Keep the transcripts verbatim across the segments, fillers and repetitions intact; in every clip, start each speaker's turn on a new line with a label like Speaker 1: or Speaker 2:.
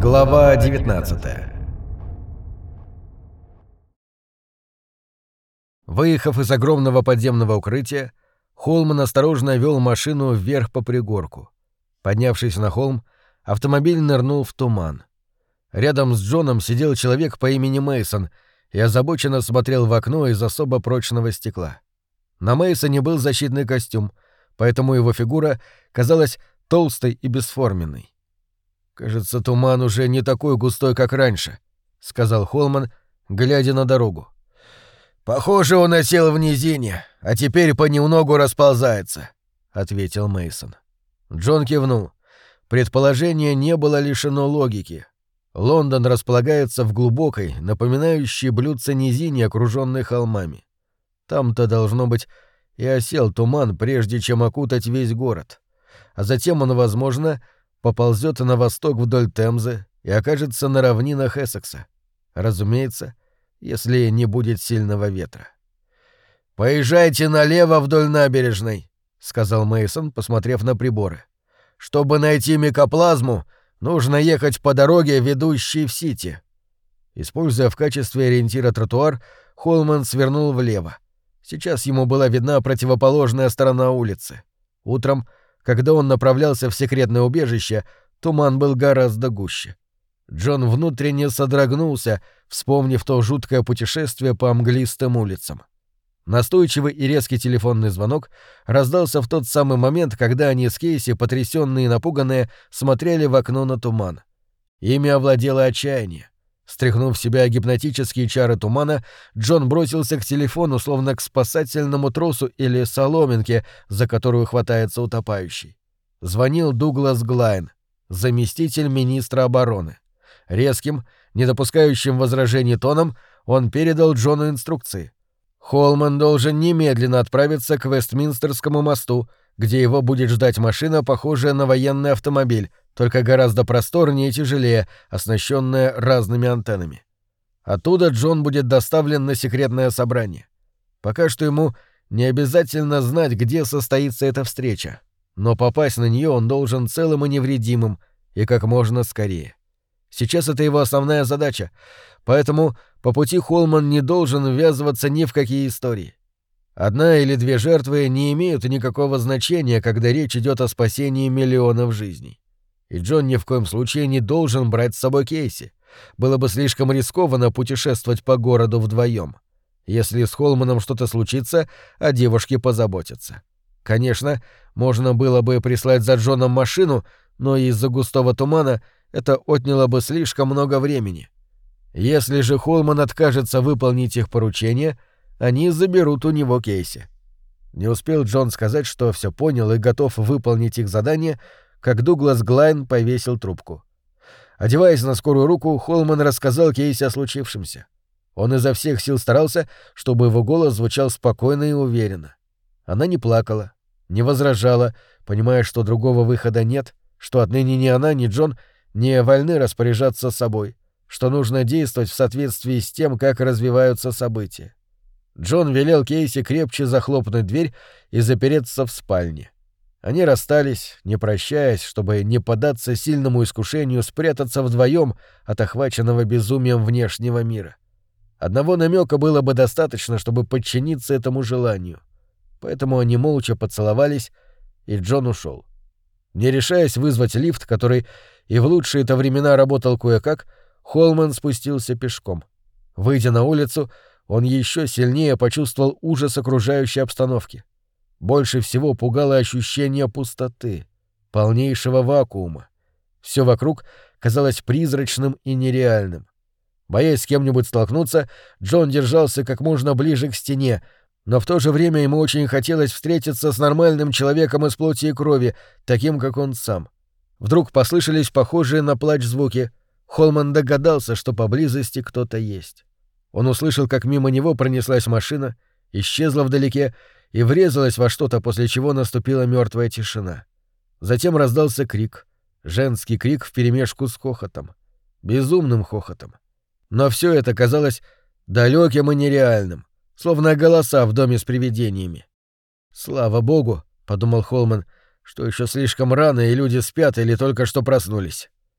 Speaker 1: Глава девятнадцатая. Выехав из огромного подземного укрытия, Холман осторожно вел машину вверх по пригорку. Поднявшись на холм, автомобиль нырнул в туман. Рядом с Джоном сидел человек по имени Мейсон и озабоченно смотрел в окно из особо прочного стекла. На Мейсоне был защитный костюм, поэтому его фигура казалась толстой и бесформенной. «Кажется, туман уже не такой густой, как раньше», — сказал Холман, глядя на дорогу. «Похоже, он осел в низине, а теперь понемногу расползается», — ответил Мейсон. Джон кивнул. Предположение не было лишено логики. Лондон располагается в глубокой, напоминающей блюдце низине, окружённой холмами. Там-то, должно быть, и осел туман, прежде чем окутать весь город. А затем он, возможно, поползет на восток вдоль Темзы и окажется на равнинах Эссекса. Разумеется, если не будет сильного ветра. «Поезжайте налево вдоль набережной», — сказал Мейсон, посмотрев на приборы. «Чтобы найти микоплазму, нужно ехать по дороге, ведущей в Сити». Используя в качестве ориентира тротуар, Холман свернул влево. Сейчас ему была видна противоположная сторона улицы. Утром, когда он направлялся в секретное убежище, туман был гораздо гуще. Джон внутренне содрогнулся, вспомнив то жуткое путешествие по мглистым улицам. Настойчивый и резкий телефонный звонок раздался в тот самый момент, когда они с Кейси, потрясённые и напуганные, смотрели в окно на туман. Ими овладело отчаяние. Стряхнув в себя гипнотические чары тумана, Джон бросился к телефону, словно к спасательному тросу или соломинке, за которую хватается утопающий. Звонил Дуглас Глайн, заместитель министра обороны. Резким, не допускающим возражений тоном, он передал Джону инструкции. Холман должен немедленно отправиться к Вестминстерскому мосту, где его будет ждать машина, похожая на военный автомобиль, только гораздо просторнее и тяжелее, оснащенная разными антеннами. Оттуда Джон будет доставлен на секретное собрание. Пока что ему не обязательно знать, где состоится эта встреча, но попасть на нее он должен целым и невредимым, и как можно скорее. Сейчас это его основная задача, поэтому по пути Холман не должен ввязываться ни в какие истории. Одна или две жертвы не имеют никакого значения, когда речь идет о спасении миллионов жизней. И Джон ни в коем случае не должен брать с собой Кейси. Было бы слишком рискованно путешествовать по городу вдвоем. Если с Холманом что-то случится, о девушке позаботятся. Конечно, можно было бы прислать за Джоном машину, но из-за густого тумана это отняло бы слишком много времени. Если же Холман откажется выполнить их поручение, они заберут у него Кейси. Не успел Джон сказать, что все понял и готов выполнить их задание, как Дуглас Глайн повесил трубку. Одеваясь на скорую руку, Холман рассказал Кейси о случившемся. Он изо всех сил старался, чтобы его голос звучал спокойно и уверенно. Она не плакала, не возражала, понимая, что другого выхода нет, что отныне ни она, ни Джон не вольны распоряжаться собой, что нужно действовать в соответствии с тем, как развиваются события. Джон велел Кейси крепче захлопнуть дверь и запереться в спальне. Они расстались, не прощаясь, чтобы не поддаться сильному искушению спрятаться вдвоем от охваченного безумием внешнего мира. Одного намека было бы достаточно, чтобы подчиниться этому желанию. Поэтому они молча поцеловались, и Джон ушел. Не решаясь вызвать лифт, который и в лучшие-то времена работал кое-как, Холман спустился пешком. Выйдя на улицу, он еще сильнее почувствовал ужас окружающей обстановки. Больше всего пугало ощущение пустоты, полнейшего вакуума. Все вокруг казалось призрачным и нереальным. Боясь с кем-нибудь столкнуться, Джон держался как можно ближе к стене, но в то же время ему очень хотелось встретиться с нормальным человеком из плоти и крови, таким, как он сам. Вдруг послышались похожие на плач звуки. Холман догадался, что поблизости кто-то есть. Он услышал, как мимо него пронеслась машина, исчезла вдалеке и врезалась во что-то, после чего наступила мертвая тишина. Затем раздался крик, женский крик вперемешку с хохотом, безумным хохотом. Но все это казалось далеким и нереальным, словно голоса в доме с привидениями. «Слава богу», — подумал Холман, — «что еще слишком рано, и люди спят или только что проснулись».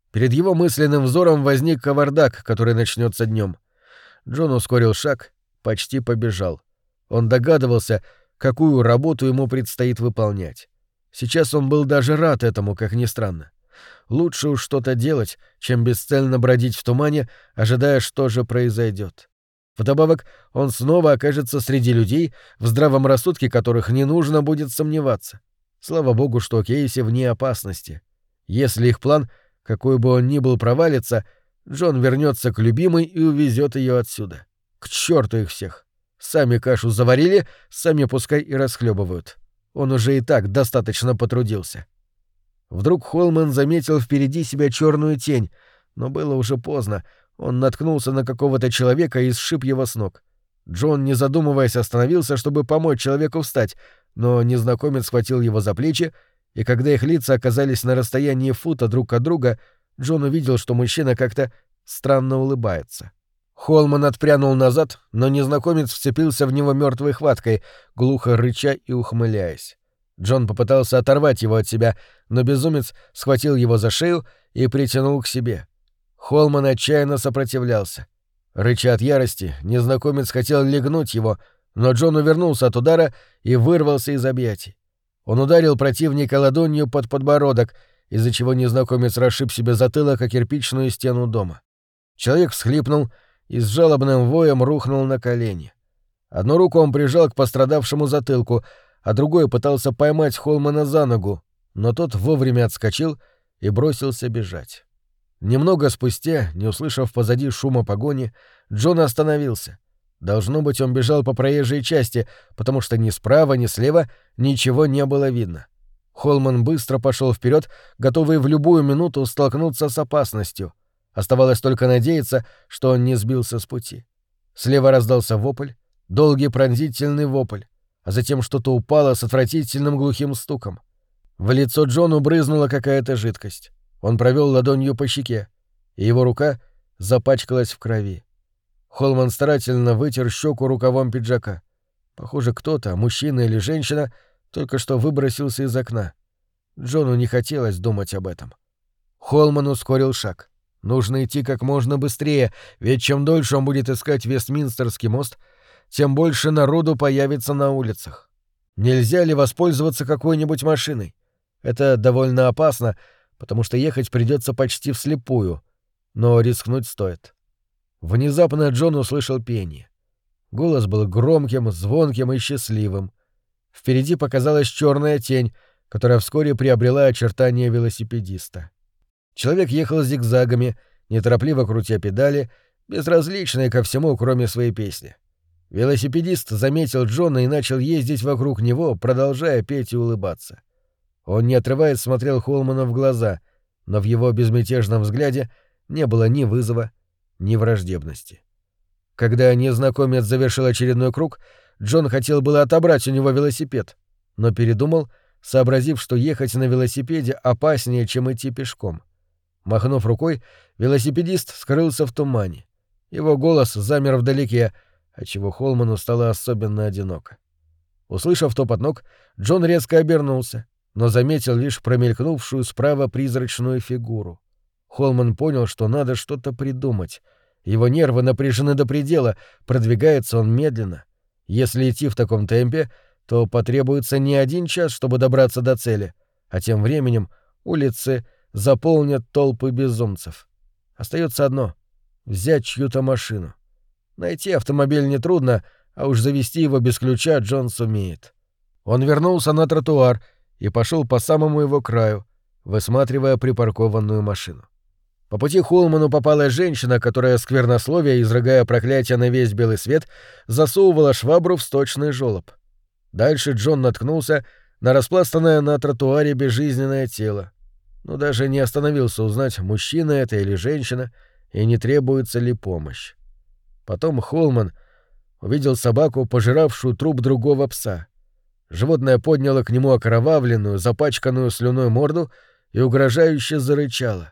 Speaker 1: Перед его мысленным взором возник кавардак, который начнется днем. Джон ускорил шаг, почти побежал. Он догадывался, какую работу ему предстоит выполнять. Сейчас он был даже рад этому, как ни странно. Лучше уж что-то делать, чем бесцельно бродить в тумане, ожидая, что же произойдет. Вдобавок, он снова окажется среди людей, в здравом рассудке которых не нужно будет сомневаться. Слава богу, что Кейси вне опасности. Если их план, какой бы он ни был, провалится, Джон вернется к любимой и увезет ее отсюда. К черту их всех! Сами кашу заварили, сами пускай и расхлебывают. Он уже и так достаточно потрудился. Вдруг Холман заметил впереди себя черную тень, но было уже поздно. Он наткнулся на какого-то человека и сшиб его с ног. Джон, не задумываясь, остановился, чтобы помочь человеку встать, но незнакомец схватил его за плечи, и когда их лица оказались на расстоянии фута друг от друга, Джон увидел, что мужчина как-то странно улыбается. Холман отпрянул назад, но незнакомец вцепился в него мертвой хваткой, глухо рыча и ухмыляясь. Джон попытался оторвать его от себя, но безумец схватил его за шею и притянул к себе. Холман отчаянно сопротивлялся. Рыча от ярости, незнакомец хотел легнуть его, но Джон увернулся от удара и вырвался из объятий. Он ударил противника ладонью под подбородок, из-за чего незнакомец расшиб себе затылок о кирпичную стену дома. Человек всхлипнул и с жалобным воем рухнул на колени. Одну руку он прижал к пострадавшему затылку, а другой пытался поймать Холмана за ногу, но тот вовремя отскочил и бросился бежать. Немного спустя, не услышав позади шума погони, Джон остановился. Должно быть, он бежал по проезжей части, потому что ни справа, ни слева ничего не было видно. Холман быстро пошел вперед, готовый в любую минуту столкнуться с опасностью. Оставалось только надеяться, что он не сбился с пути. Слева раздался вопль, долгий пронзительный вопль, а затем что-то упало с отвратительным глухим стуком. В лицо Джону брызнула какая-то жидкость. Он провел ладонью по щеке, и его рука запачкалась в крови. Холман старательно вытер щеку рукавом пиджака. Похоже, кто-то, мужчина или женщина, только что выбросился из окна. Джону не хотелось думать об этом. Холман ускорил шаг. Нужно идти как можно быстрее, ведь чем дольше он будет искать Вестминстерский мост, тем больше народу появится на улицах. Нельзя ли воспользоваться какой-нибудь машиной? Это довольно опасно, потому что ехать придется почти вслепую, но рискнуть стоит. Внезапно Джон услышал пение. Голос был громким, звонким и счастливым. Впереди показалась черная тень, которая вскоре приобрела очертания велосипедиста. Человек ехал зигзагами, неторопливо крутя педали, безразличный ко всему, кроме своей песни. Велосипедист заметил Джона и начал ездить вокруг него, продолжая петь и улыбаться. Он, не отрываясь, смотрел Холману в глаза, но в его безмятежном взгляде не было ни вызова, ни враждебности. Когда незнакомец завершил очередной круг, Джон хотел было отобрать у него велосипед, но передумал, сообразив, что ехать на велосипеде опаснее, чем идти пешком. Махнув рукой, велосипедист скрылся в тумане. Его голос замер вдалеке, отчего Холману стало особенно одиноко. Услышав топот ног, Джон резко обернулся, но заметил лишь промелькнувшую справа призрачную фигуру. Холман понял, что надо что-то придумать. Его нервы напряжены до предела, продвигается он медленно. Если идти в таком темпе, то потребуется не один час, чтобы добраться до цели, а тем временем улицы заполнят толпы безумцев. Остается одно — взять чью-то машину. Найти автомобиль нетрудно, а уж завести его без ключа Джон сумеет. Он вернулся на тротуар и пошел по самому его краю, высматривая припаркованную машину. По пути Холману попалась женщина, которая, сквернословия, изрыгая проклятия на весь белый свет, засовывала швабру в сточный жёлоб. Дальше Джон наткнулся на распластанное на тротуаре безжизненное тело, но даже не остановился узнать, мужчина это или женщина, и не требуется ли помощь. Потом Холман увидел собаку, пожиравшую труп другого пса. Животное подняло к нему окровавленную, запачканную слюной морду и угрожающе зарычало.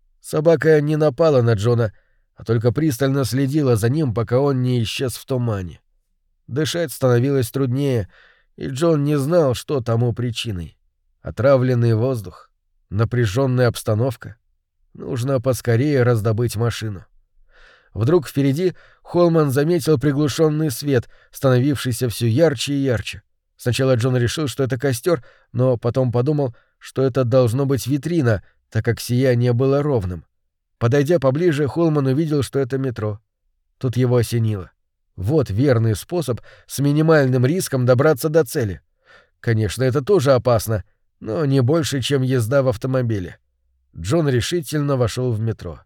Speaker 1: Собака не напала на Джона, а только пристально следила за ним, пока он не исчез в тумане. Дышать становилось труднее, и Джон не знал, что тому причиной. Отравленный воздух, напряженная обстановка. Нужно поскорее раздобыть машину. Вдруг впереди Холман заметил приглушенный свет, становившийся все ярче и ярче. Сначала Джон решил, что это костер, но потом подумал, что это должно быть витрина, так как сияние было ровным. Подойдя поближе, Холман увидел, что это метро. Тут его осенило. Вот верный способ с минимальным риском добраться до цели. Конечно, это тоже опасно, но не больше, чем езда в автомобиле. Джон решительно вошел в метро.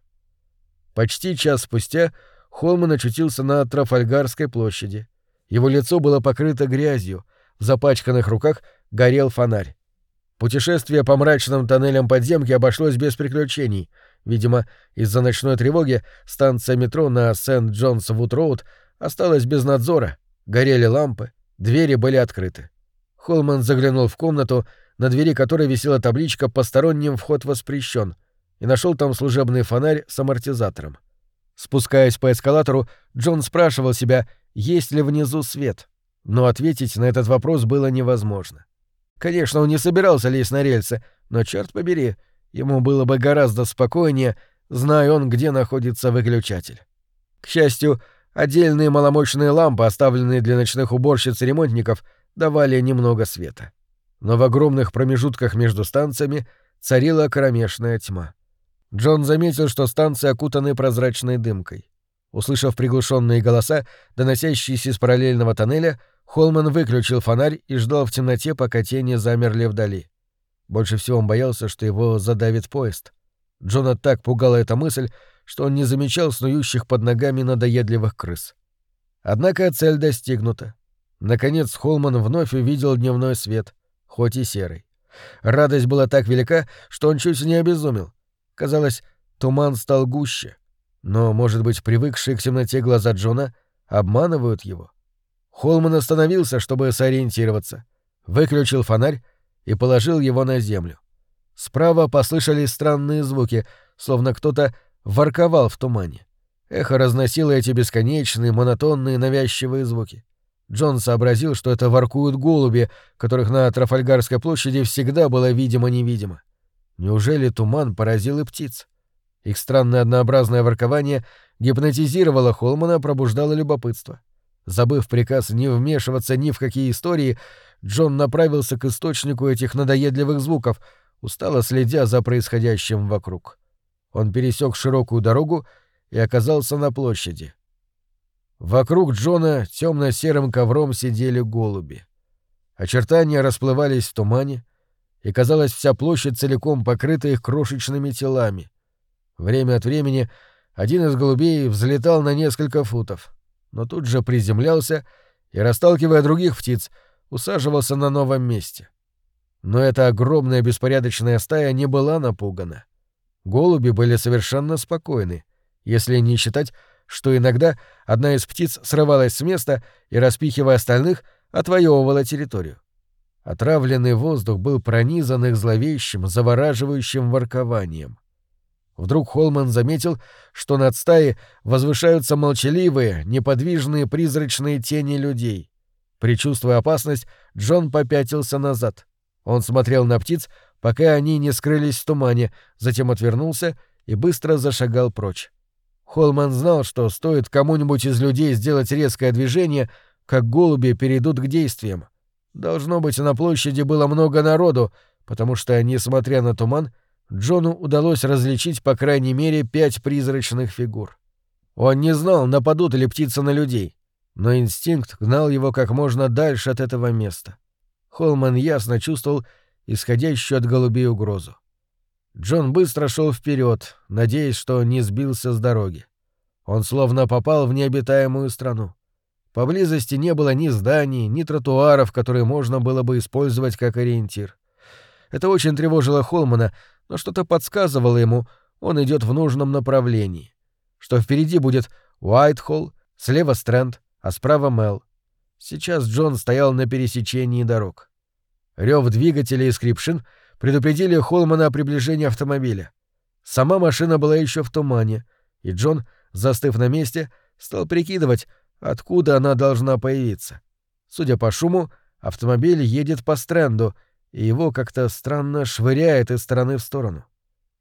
Speaker 1: Почти час спустя Холман очутился на Трафальгарской площади. Его лицо было покрыто грязью, в запачканных руках горел фонарь. Путешествие по мрачным тоннелям подземки обошлось без приключений. Видимо, из-за ночной тревоги станция метро на Сент-Джонс-Вуд-Роуд осталась без надзора, горели лампы, двери были открыты. Холман заглянул в комнату, на двери которой висела табличка «Посторонним вход воспрещен», и нашел там служебный фонарь с амортизатором. Спускаясь по эскалатору, Джон спрашивал себя, есть ли внизу свет, но ответить на этот вопрос было невозможно. Конечно, он не собирался лезть на рельсы, но, черт побери, ему было бы гораздо спокойнее, зная он, где находится выключатель. К счастью, отдельные маломощные лампы, оставленные для ночных уборщиц и ремонтников, давали немного света. Но в огромных промежутках между станциями царила кромешная тьма. Джон заметил, что станции окутаны прозрачной дымкой. Услышав приглушенные голоса, доносящиеся из параллельного тоннеля, Холман выключил фонарь и ждал в темноте, пока тени замерли вдали. Больше всего он боялся, что его задавит поезд. Джона так пугала эта мысль, что он не замечал снующих под ногами надоедливых крыс. Однако цель достигнута. Наконец Холман вновь увидел дневной свет, хоть и серый. Радость была так велика, что он чуть не обезумел. Казалось, туман стал гуще. Но, может быть, привыкшие к темноте глаза Джона обманывают его? Холман остановился, чтобы сориентироваться, выключил фонарь и положил его на землю. Справа послышались странные звуки, словно кто-то ворковал в тумане. Эхо разносило эти бесконечные, монотонные, навязчивые звуки. Джон сообразил, что это воркуют голуби, которых на Трафальгарской площади всегда было видимо-невидимо. Неужели туман поразил и птиц? Их странное однообразное воркование гипнотизировало Холмана, пробуждало любопытство. Забыв приказ не вмешиваться ни в какие истории, Джон направился к источнику этих надоедливых звуков, устало следя за происходящим вокруг. Он пересек широкую дорогу и оказался на площади. Вокруг Джона темно-серым ковром сидели голуби. Очертания расплывались в тумане, и, казалось, вся площадь целиком покрыта их крошечными телами. Время от времени один из голубей взлетал на несколько футов, но тут же приземлялся и, расталкивая других птиц, усаживался на новом месте. Но эта огромная беспорядочная стая не была напугана. Голуби были совершенно спокойны, если не считать, что иногда одна из птиц срывалась с места и, распихивая остальных, отвоевывала территорию. Отравленный воздух был пронизан их зловещим, завораживающим воркованием. Вдруг Холман заметил, что над стаей возвышаются молчаливые, неподвижные призрачные тени людей. Предчувствуя опасность, Джон попятился назад. Он смотрел на птиц, пока они не скрылись в тумане, затем отвернулся и быстро зашагал прочь. Холман знал, что стоит кому-нибудь из людей сделать резкое движение, как голуби перейдут к действиям. Должно быть, на площади было много народу, потому что, несмотря на туман, Джону удалось различить по крайней мере пять призрачных фигур. Он не знал, нападут ли птицы на людей, но инстинкт гнал его как можно дальше от этого места. Холман ясно чувствовал исходящую от голубей угрозу. Джон быстро шел вперед, надеясь, что не сбился с дороги. Он словно попал в необитаемую страну. Поблизости не было ни зданий, ни тротуаров, которые можно было бы использовать как ориентир. Это очень тревожило Холмана, но что-то подсказывало ему, он идет в нужном направлении. Что впереди будет Уайтхолл, слева Стрэнд, а справа Мэл. Сейчас Джон стоял на пересечении дорог. Рёв двигателя и скрип шин предупредили Холмана о приближении автомобиля. Сама машина была еще в тумане, и Джон, застыв на месте, стал прикидывать, откуда она должна появиться. Судя по шуму, автомобиль едет по Стрэнду, и его как-то странно швыряет из стороны в сторону.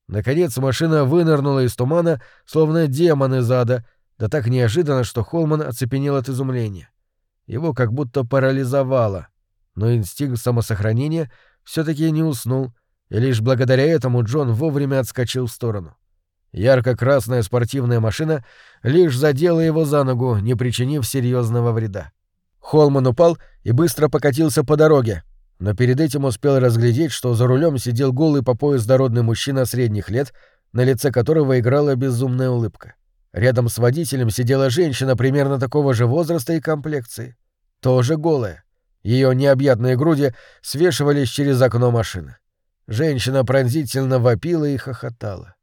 Speaker 1: Наконец машина вынырнула из тумана, словно демон из ада, да так неожиданно, что Холман оцепенел от изумления. Его как будто парализовало, но инстинкт самосохранения все-таки не уснул, и лишь благодаря этому Джон вовремя отскочил в сторону. Ярко-красная спортивная машина лишь задела его за ногу, не причинив серьезного вреда. Холман упал и быстро покатился по дороге, но перед этим успел разглядеть, что за рулем сидел голый по пояс дородный мужчина средних лет, на лице которого играла безумная улыбка. Рядом с водителем сидела женщина примерно такого же возраста и комплекции. Тоже голая. Ее необъятные груди свешивались через окно машины. Женщина пронзительно вопила и хохотала.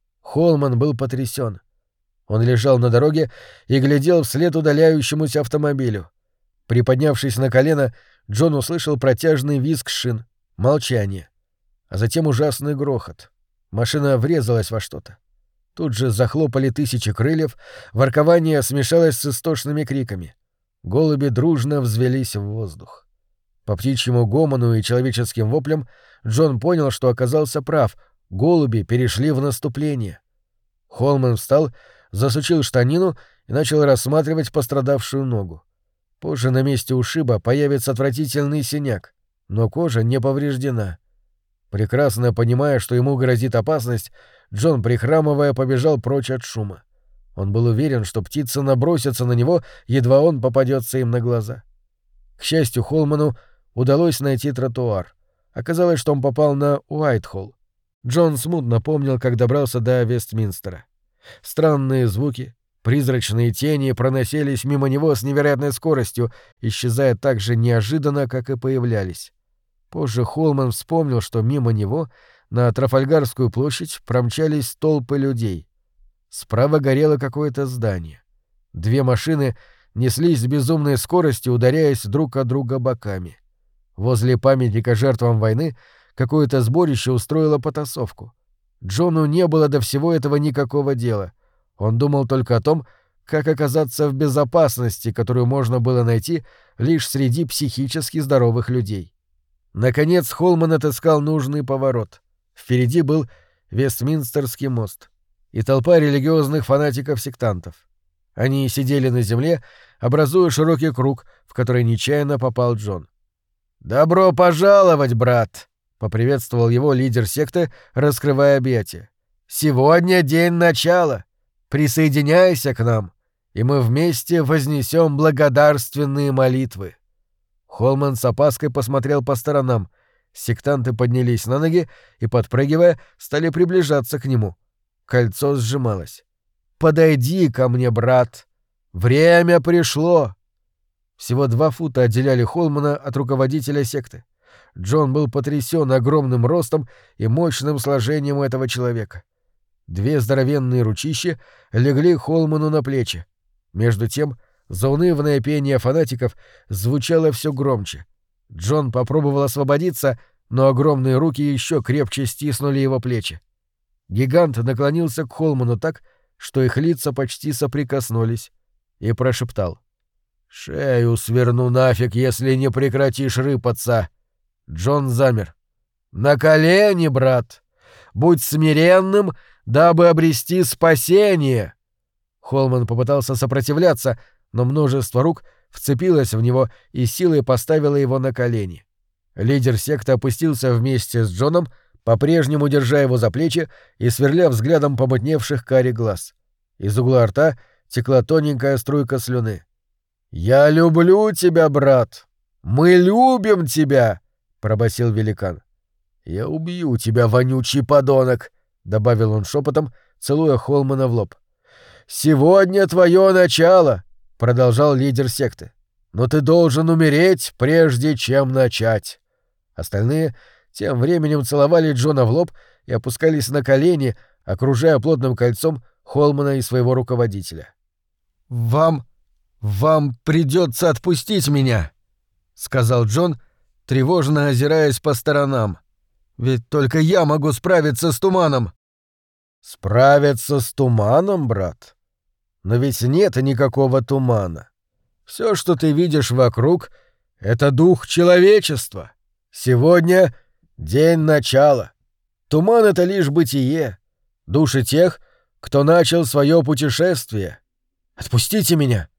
Speaker 1: Холман был потрясен. Он лежал на дороге и глядел вслед удаляющемуся автомобилю. Приподнявшись на колено, Джон услышал протяжный визг шин, молчание, а затем ужасный грохот. Машина врезалась во что-то. Тут же захлопали тысячи крыльев, воркование смешалось с истошными криками. Голуби дружно взвелись в воздух. По птичьему гомону и человеческим воплям Джон понял, что оказался прав. Голуби перешли в наступление. Холман встал, засучил штанину и начал рассматривать пострадавшую ногу. Позже на месте ушиба появится отвратительный синяк, но кожа не повреждена. Прекрасно понимая, что ему грозит опасность, Джон, прихрамывая, побежал прочь от шума. Он был уверен, что птицы набросятся на него, едва он попадется им на глаза. К счастью, Холману удалось найти тротуар. Оказалось, что он попал на Уайтхолл. Джон смутно помнил, как добрался до Вестминстера. Странные звуки, призрачные тени проносились мимо него с невероятной скоростью, исчезая так же неожиданно, как и появлялись. Позже Холман вспомнил, что мимо него на Трафальгарскую площадь промчались толпы людей. Справа горело какое-то здание. Две машины неслись с безумной скоростью, ударяясь друг от друга боками. Возле памятника жертвам войны какое-то сборище устроило потасовку. Джону не было до всего этого никакого дела. Он думал только о том, как оказаться в безопасности, которую можно было найти лишь среди психически здоровых людей. Наконец Холман отыскал нужный поворот. Впереди был Вестминстерский мост и толпа религиозных фанатиков-сектантов. Они сидели на земле, образуя широкий круг, в который нечаянно попал Джон. «Добро пожаловать, брат!» — поприветствовал его лидер секты, раскрывая объятия. «Сегодня день начала. Присоединяйся к нам, и мы вместе вознесем благодарственные молитвы». Холман с опаской посмотрел по сторонам. Сектанты поднялись на ноги и, подпрыгивая, стали приближаться к нему. Кольцо сжималось. «Подойди ко мне, брат! Время пришло!» Всего два фута отделяли Холмана от руководителя секты. Джон был потрясен огромным ростом и мощным сложением этого человека. Две здоровенные ручища легли Холману на плечи. Между тем заунывное пение фанатиков звучало все громче. Джон попробовал освободиться, но огромные руки еще крепче стиснули его плечи. Гигант наклонился к Холману так, что их лица почти соприкоснулись, и прошептал: «Шею сверну нафиг, если не прекратишь рыпаться!» Джон замер. «На колени, брат! Будь смиренным, дабы обрести спасение!» Холман попытался сопротивляться, но множество рук вцепилось в него и силой поставило его на колени. Лидер секты опустился вместе с Джоном, по-прежнему держа его за плечи и сверля взглядом помутневших карих глаз. Из угла рта текла тоненькая струйка слюны. «Я люблю тебя, брат! Мы любим тебя!» — пробасил великан. «Я убью тебя, вонючий подонок!» — добавил он шепотом, целуя Холмана в лоб. «Сегодня твое начало!» — продолжал лидер секты. «Но ты должен умереть, прежде чем начать!» Остальные тем временем целовали Джона в лоб и опускались на колени, окружая плотным кольцом Холмана и своего руководителя. «Вам... вам придется отпустить меня!» — сказал Джон, тревожно озираясь по сторонам. «Ведь только я могу справиться с туманом!» «Справиться с туманом, брат? Но ведь нет никакого тумана. Все, что ты видишь вокруг, — это дух человечества. Сегодня день начала. Туман — это лишь бытие, души тех, кто начал свое путешествие. Отпустите меня.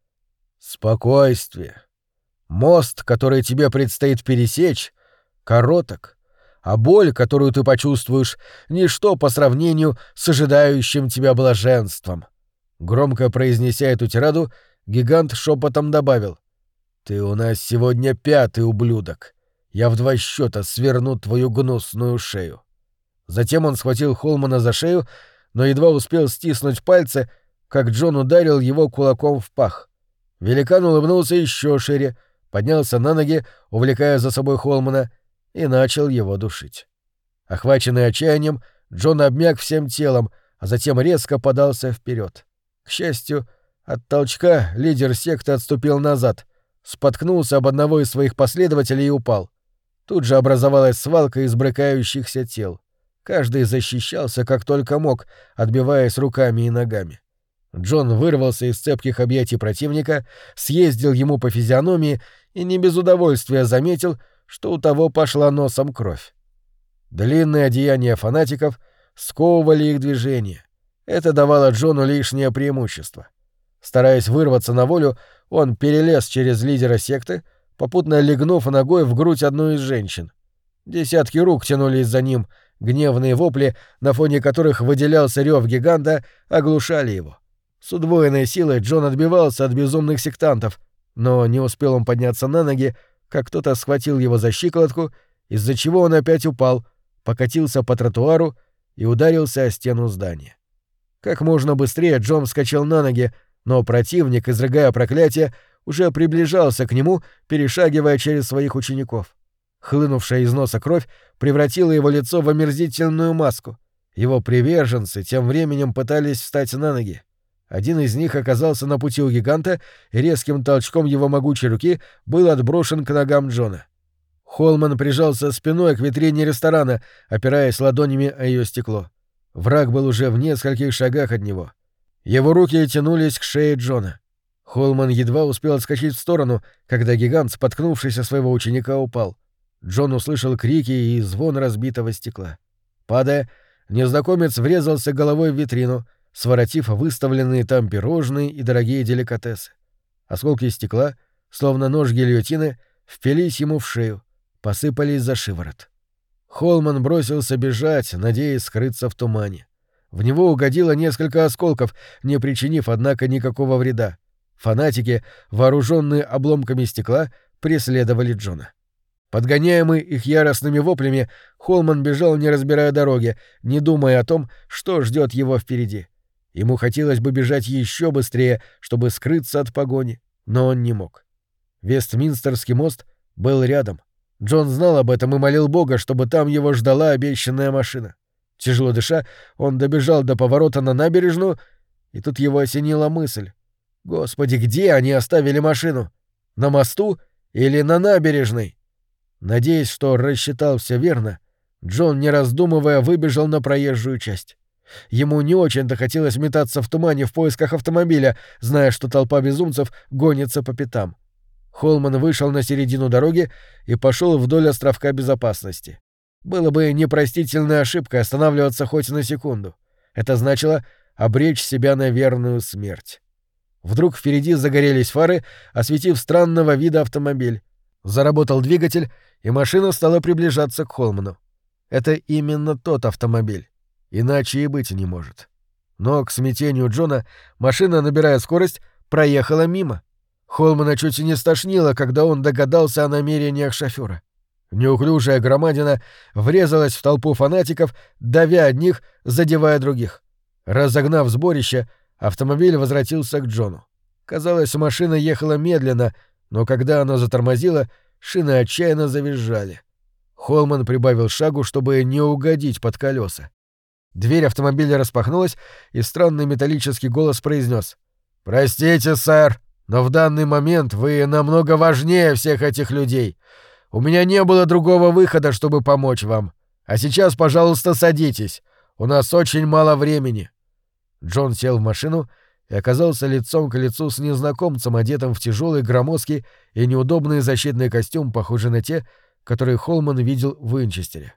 Speaker 1: Спокойствие. Мост, который тебе предстоит пересечь, короток, а боль, которую ты почувствуешь, — ничто по сравнению с ожидающим тебя блаженством. Громко произнеся эту тираду, гигант шепотом добавил: «Ты у нас сегодня пятый ублюдок. Я в два счета сверну твою гнусную шею». Затем он схватил Холмана за шею, но едва успел стиснуть пальцы, как Джон ударил его кулаком в пах. Великан улыбнулся еще шире, поднялся на ноги, увлекая за собой Холмана, и начал его душить. Охваченный отчаянием, Джон обмяк всем телом, а затем резко подался вперед. К счастью, от толчка лидер секты отступил назад, споткнулся об одного из своих последователей и упал. Тут же образовалась свалка из брыкающихся тел. Каждый защищался как только мог, отбиваясь руками и ногами. Джон вырвался из цепких объятий противника, съездил ему по физиономии и не без удовольствия заметил, что у того пошла носом кровь. Длинные одеяния фанатиков сковывали их движение. Это давало Джону лишнее преимущество. Стараясь вырваться на волю, он перелез через лидера секты, попутно легнув ногой в грудь одной из женщин. Десятки рук тянулись за ним, гневные вопли, на фоне которых выделялся рев гиганта, оглушали его. С удвоенной силой Джон отбивался от безумных сектантов, но не успел он подняться на ноги, как кто-то схватил его за щиколотку, из-за чего он опять упал, покатился по тротуару и ударился о стену здания. Как можно быстрее Джон вскочил на ноги, но противник, изрыгая проклятие, уже приближался к нему, перешагивая через своих учеников. Хлынувшая из носа кровь превратила его лицо в омерзительную маску. Его приверженцы тем временем пытались встать на ноги. Один из них оказался на пути у гиганта и резким толчком его могучей руки был отброшен к ногам Джона. Холман прижался спиной к витрине ресторана, опираясь ладонями о ее стекло. Враг был уже в нескольких шагах от него. Его руки тянулись к шее Джона. Холман едва успел отскочить в сторону, когда гигант, споткнувшись о своего ученика, упал. Джон услышал крики и звон разбитого стекла. Падая, незнакомец врезался головой в витрину, своротив выставленные там пирожные и дорогие деликатесы. Осколки стекла, словно нож гильотины, впились ему в шею, посыпались за шиворот. Холман бросился бежать, надеясь скрыться в тумане. В него угодило несколько осколков, не причинив, однако, никакого вреда. Фанатики, вооруженные обломками стекла, преследовали Джона. Подгоняемый их яростными воплями, Холман бежал, не разбирая дороги, не думая о том, что ждет его впереди. Ему хотелось бы бежать еще быстрее, чтобы скрыться от погони, но он не мог. Вестминстерский мост был рядом. Джон знал об этом и молил Бога, чтобы там его ждала обещанная машина. Тяжело дыша, он добежал до поворота на набережную, и тут его осенила мысль. Господи, где они оставили машину? На мосту или на набережной? Надеясь, что рассчитал все верно, Джон, не раздумывая, выбежал на проезжую часть. Ему не очень-то хотелось метаться в тумане в поисках автомобиля, зная, что толпа безумцев гонится по пятам. Холман вышел на середину дороги и пошел вдоль островка безопасности. Было бы непростительной ошибкой останавливаться хоть на секунду. Это значило обречь себя на верную смерть. Вдруг впереди загорелись фары, осветив странного вида автомобиль. Заработал двигатель, и машина стала приближаться к Холману. Это именно тот автомобиль. Иначе и быть не может. Но к смятению Джона машина, набирая скорость, проехала мимо. Холмана чуть и не стошнило, когда он догадался о намерениях шофера. Неуклюжая громадина врезалась в толпу фанатиков, давя одних, задевая других. Разогнав сборище, автомобиль возвратился к Джону. Казалось, машина ехала медленно, но когда она затормозила, шины отчаянно завизжали. Холман прибавил шагу, чтобы не угодить под колеса. Дверь автомобиля распахнулась, и странный металлический голос произнес: «Простите, сэр, но в данный момент вы намного важнее всех этих людей. У меня не было другого выхода, чтобы помочь вам. А сейчас, пожалуйста, садитесь. У нас очень мало времени». Джон сел в машину и оказался лицом к лицу с незнакомцем, одетым в тяжелый, громоздкий и неудобный защитный костюм, похожий на те, которые Холман видел в Уинчестере.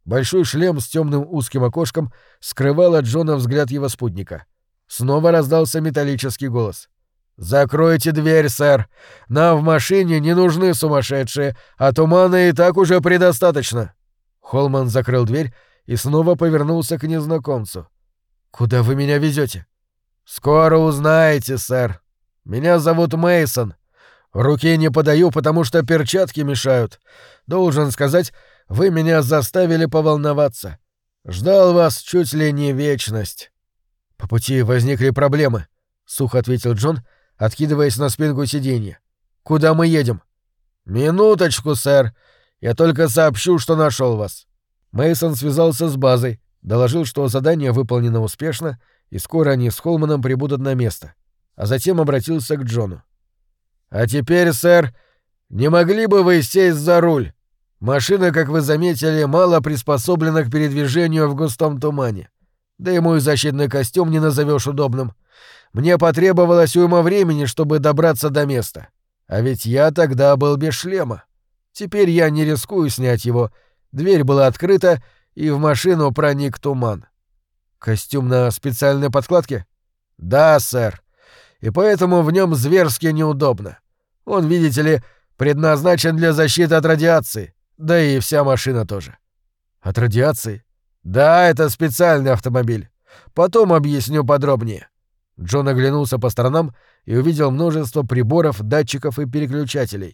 Speaker 1: Большой шлем с темным узким окошком скрывал от Джона взгляд его спутника. Снова раздался металлический голос. «Закройте дверь, сэр! Нам в машине не нужны сумасшедшие, а тумана и так уже предостаточно!» Холман закрыл дверь и снова повернулся к незнакомцу. «Куда вы меня везете?» «Скоро узнаете, сэр. Меня зовут Мейсон. Руки не подаю, потому что перчатки мешают. Должен сказать, вы меня заставили поволноваться. Ждал вас чуть ли не вечность». «По пути возникли проблемы», — сухо ответил Джон, откидываясь на спинку сиденья. «Куда мы едем?» «Минуточку, сэр. Я только сообщу, что нашел вас». Мейсон связался с базой, доложил, что задание выполнено успешно, и скоро они с Холманом прибудут на место, а затем обратился к Джону. «А теперь, сэр, не могли бы вы сесть за руль? Машина, как вы заметили, мало приспособлена к передвижению в густом тумане. Да и мой защитный костюм не назовешь удобным. Мне потребовалось уйма времени, чтобы добраться до места. А ведь я тогда был без шлема. Теперь я не рискую снять его. Дверь была открыта, и в машину проник туман». «Костюм на специальной подкладке?» «Да, сэр. И поэтому в нем зверски неудобно. Он, видите ли, предназначен для защиты от радиации, да и вся машина тоже». «От радиации?» «Да, это специальный автомобиль. Потом объясню подробнее». Джон оглянулся по сторонам и увидел множество приборов, датчиков и переключателей.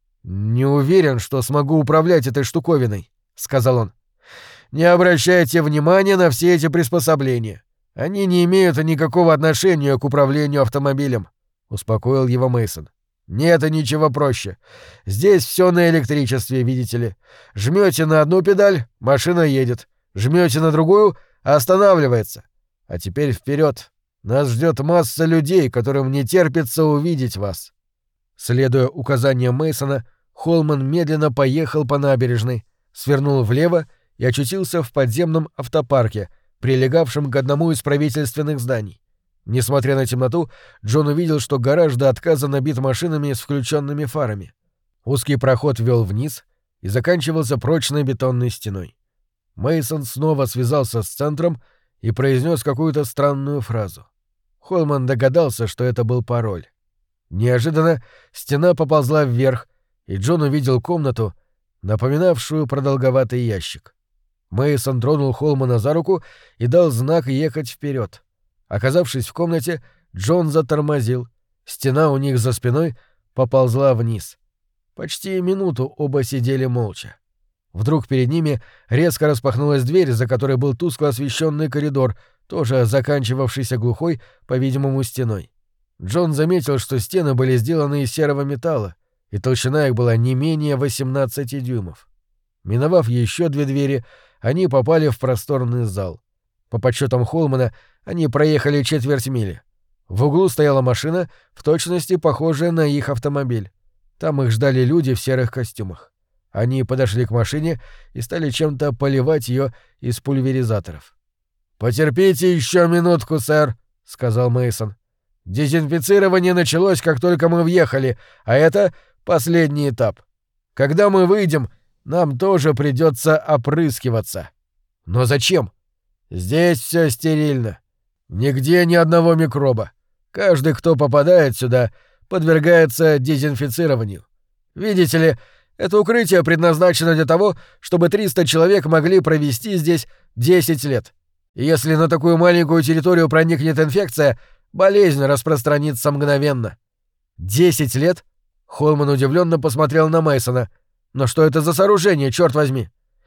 Speaker 1: «Не уверен, что смогу управлять этой штуковиной», — сказал он. «Не обращайте внимания на все эти приспособления. Они не имеют никакого отношения к управлению автомобилем», — успокоил его Мейсон. «Нет и ничего проще. Здесь все на электричестве, видите ли. Жмете на одну педаль — машина едет. Жмете на другую — останавливается. А теперь вперед. Нас ждет масса людей, которым не терпится увидеть вас». Следуя указаниям Мейсона, Холман медленно поехал по набережной, свернул влево и очутился в подземном автопарке, прилегавшем к одному из правительственных зданий. Несмотря на темноту, Джон увидел, что гараж до отказа набит машинами с включенными фарами. Узкий проход вел вниз и заканчивался прочной бетонной стеной. Мейсон снова связался с центром и произнес какую-то странную фразу. Холман догадался, что это был пароль. Неожиданно стена поползла вверх, и Джон увидел комнату, напоминавшую продолговатый ящик. Мейсон тронул Холмана за руку и дал знак ехать вперед. Оказавшись в комнате, Джон затормозил. Стена у них за спиной поползла вниз. Почти минуту оба сидели молча. Вдруг перед ними резко распахнулась дверь, за которой был тускло освещенный коридор, тоже заканчивавшийся глухой, по-видимому, стеной. Джон заметил, что стены были сделаны из серого металла, и толщина их была не менее восемнадцати дюймов. Миновав еще две двери, они попали в просторный зал. По подсчетам Холмана, они проехали четверть мили. В углу стояла машина, в точности похожая на их автомобиль. Там их ждали люди в серых костюмах. Они подошли к машине и стали чем-то поливать ее из пульверизаторов. «Потерпите еще минутку, сэр», — сказал Мейсон. «Дезинфицирование началось, как только мы въехали, а это последний этап. Когда мы выйдем, нам тоже придется опрыскиваться». «Но зачем?» «Здесь все стерильно. Нигде ни одного микроба. Каждый, кто попадает сюда, подвергается дезинфицированию. Видите ли, это укрытие предназначено для того, чтобы триста человек могли провести здесь десять лет. И если на такую маленькую территорию проникнет инфекция, болезнь распространится мгновенно». «Десять лет?» — Холман удивленно посмотрел на Мейсона. «Но что это за сооружение, черт возьми?»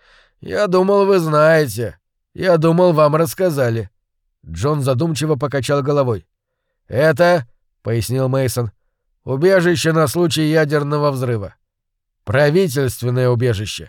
Speaker 1: «Я думал, вы знаете. Я думал, вам рассказали». Джон задумчиво покачал головой. «Это, — пояснил Мейсон, — убежище на случай ядерного взрыва. Правительственное убежище».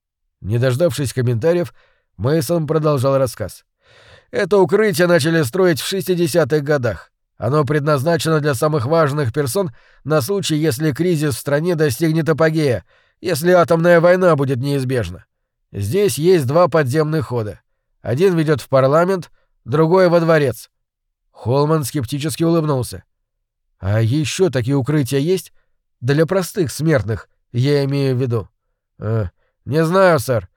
Speaker 1: Не дождавшись комментариев, Мейсон продолжал рассказ. «Это укрытие начали строить в шестидесятых годах. Оно предназначено для самых важных персон на случай, если кризис в стране достигнет апогея, если атомная война будет неизбежна. Здесь есть два подземных хода. Один ведет в парламент, другой — во дворец». Холман скептически улыбнулся. «А еще такие укрытия есть? Для простых смертных, я имею в виду». «Э, не знаю, сэр.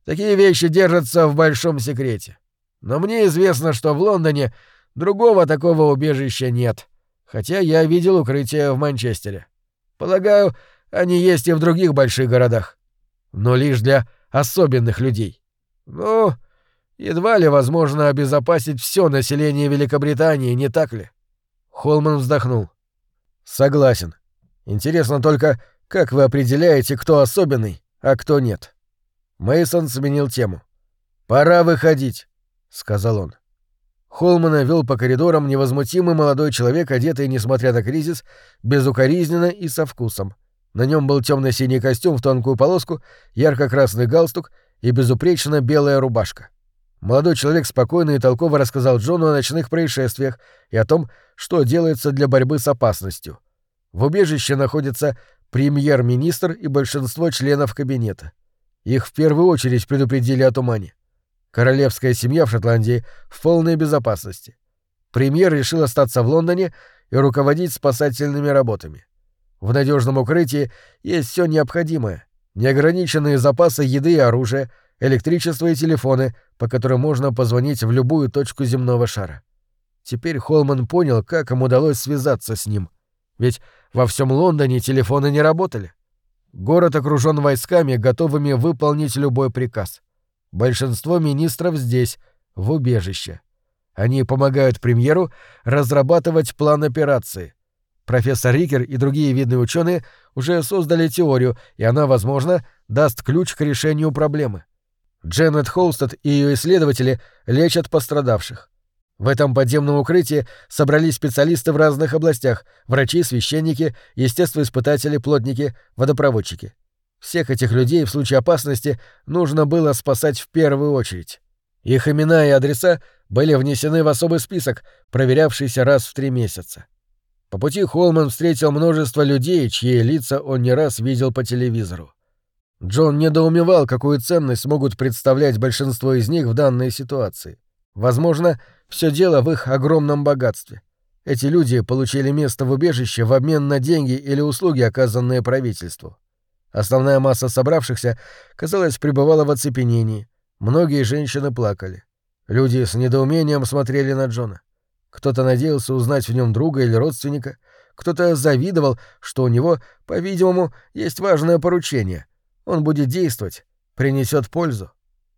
Speaker 1: Такие вещи держатся в большом секрете. Но мне известно, что в Лондоне другого такого убежища нет, хотя я видел укрытие в Манчестере. Полагаю, они есть и в других больших городах. Но лишь для особенных людей. Ну, едва ли возможно обезопасить все население Великобритании, не так ли? Холман вздохнул. Согласен. Интересно только, как вы определяете, кто особенный, а кто нет? Мейсон сменил тему. Пора выходить, сказал он. Холмана вел по коридорам невозмутимый молодой человек, одетый, несмотря на кризис, безукоризненно и со вкусом. На нем был темно-синий костюм в тонкую полоску, ярко-красный галстук и безупречно белая рубашка. Молодой человек спокойно и толково рассказал Джону о ночных происшествиях и о том, что делается для борьбы с опасностью. В убежище находятся премьер-министр и большинство членов кабинета. Их в первую очередь предупредили о тумане. Королевская семья в Шотландии в полной безопасности. Премьер решил остаться в Лондоне и руководить спасательными работами. В надежном укрытии есть все необходимое: неограниченные запасы еды и оружия, электричество и телефоны, по которым можно позвонить в любую точку земного шара. Теперь Холман понял, как им удалось связаться с ним. Ведь во всем Лондоне телефоны не работали. Город окружен войсками, готовыми выполнить любой приказ. Большинство министров здесь, в убежище. Они помогают премьеру разрабатывать план операции. Профессор Рикер и другие видные ученые уже создали теорию, и она, возможно, даст ключ к решению проблемы. Дженнет Холстед и ее исследователи лечат пострадавших. В этом подземном укрытии собрались специалисты в разных областях: врачи, священники, естествоиспытатели, плотники, водопроводчики. Всех этих людей в случае опасности нужно было спасать в первую очередь. Их имена и адреса были внесены в особый список, проверявшийся раз в три месяца. По пути Холман встретил множество людей, чьи лица он не раз видел по телевизору. Джон недоумевал, какую ценность могут представлять большинство из них в данной ситуации. Возможно, все дело в их огромном богатстве. Эти люди получили место в убежище в обмен на деньги или услуги, оказанные правительству. Основная масса собравшихся, казалось, пребывала в оцепенении. Многие женщины плакали. Люди с недоумением смотрели на Джона. Кто-то надеялся узнать в нем друга или родственника, кто-то завидовал, что у него, по-видимому, есть важное поручение. Он будет действовать, принесет пользу.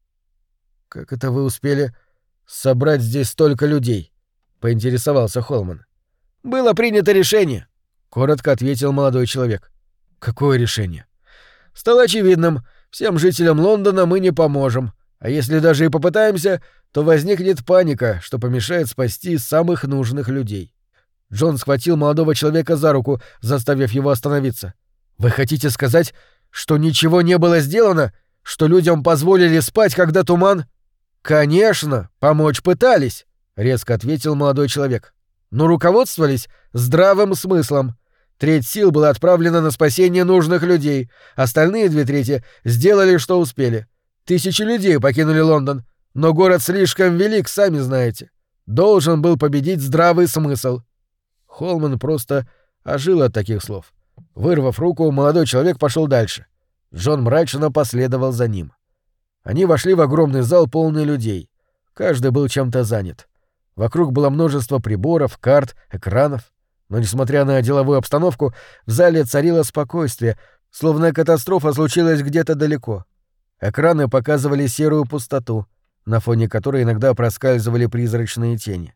Speaker 1: «Как это вы успели собрать здесь столько людей?» — поинтересовался Холман. «Было принято решение», — коротко ответил молодой человек. «Какое решение?» «Стало очевидным, всем жителям Лондона мы не поможем, а если даже и попытаемся, то возникнет паника, что помешает спасти самых нужных людей». Джон схватил молодого человека за руку, заставив его остановиться. «Вы хотите сказать, что ничего не было сделано? Что людям позволили спать, когда туман...» «Конечно, помочь пытались», — резко ответил молодой человек. «Но руководствовались здравым смыслом. Треть сил была отправлена на спасение нужных людей, остальные две трети сделали, что успели. Тысячи людей покинули Лондон, но город слишком велик, сами знаете. Должен был победить здравый смысл». Холман просто ожил от таких слов. Вырвав руку, молодой человек пошел дальше. Джон мрачно последовал за ним. Они вошли в огромный зал, полный людей. Каждый был чем-то занят. Вокруг было множество приборов, карт, экранов. Но, несмотря на деловую обстановку, в зале царило спокойствие, словно катастрофа случилась где-то далеко. Экраны показывали серую пустоту, на фоне которой иногда проскальзывали призрачные тени.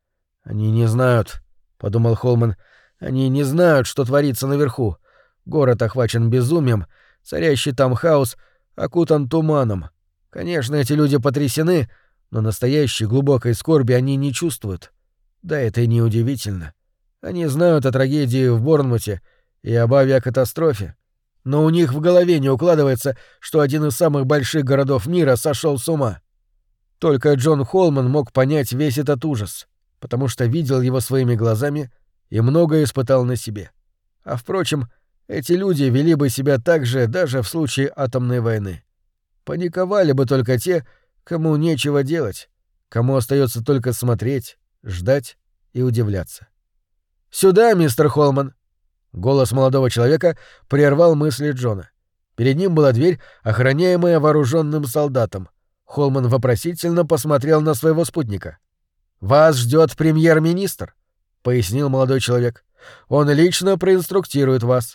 Speaker 1: «Они не знают», — подумал Холман, — «они не знают, что творится наверху. Город охвачен безумием, царящий там хаос окутан туманом. Конечно, эти люди потрясены, но настоящей глубокой скорби они не чувствуют. Да это и не удивительно. Они знают о трагедии в Борнмуте и об авиакатастрофе, но у них в голове не укладывается, что один из самых больших городов мира сошел с ума. Только Джон Холман мог понять весь этот ужас, потому что видел его своими глазами и многое испытал на себе. А впрочем, эти люди вели бы себя так же даже в случае атомной войны. Паниковали бы только те, кому нечего делать, кому остается только смотреть, ждать и удивляться. «Сюда, мистер Холман!» Голос молодого человека прервал мысли Джона. Перед ним была дверь, охраняемая вооруженным солдатом. Холман вопросительно посмотрел на своего спутника. «Вас ждет премьер-министр», — пояснил молодой человек. «Он лично проинструктирует вас».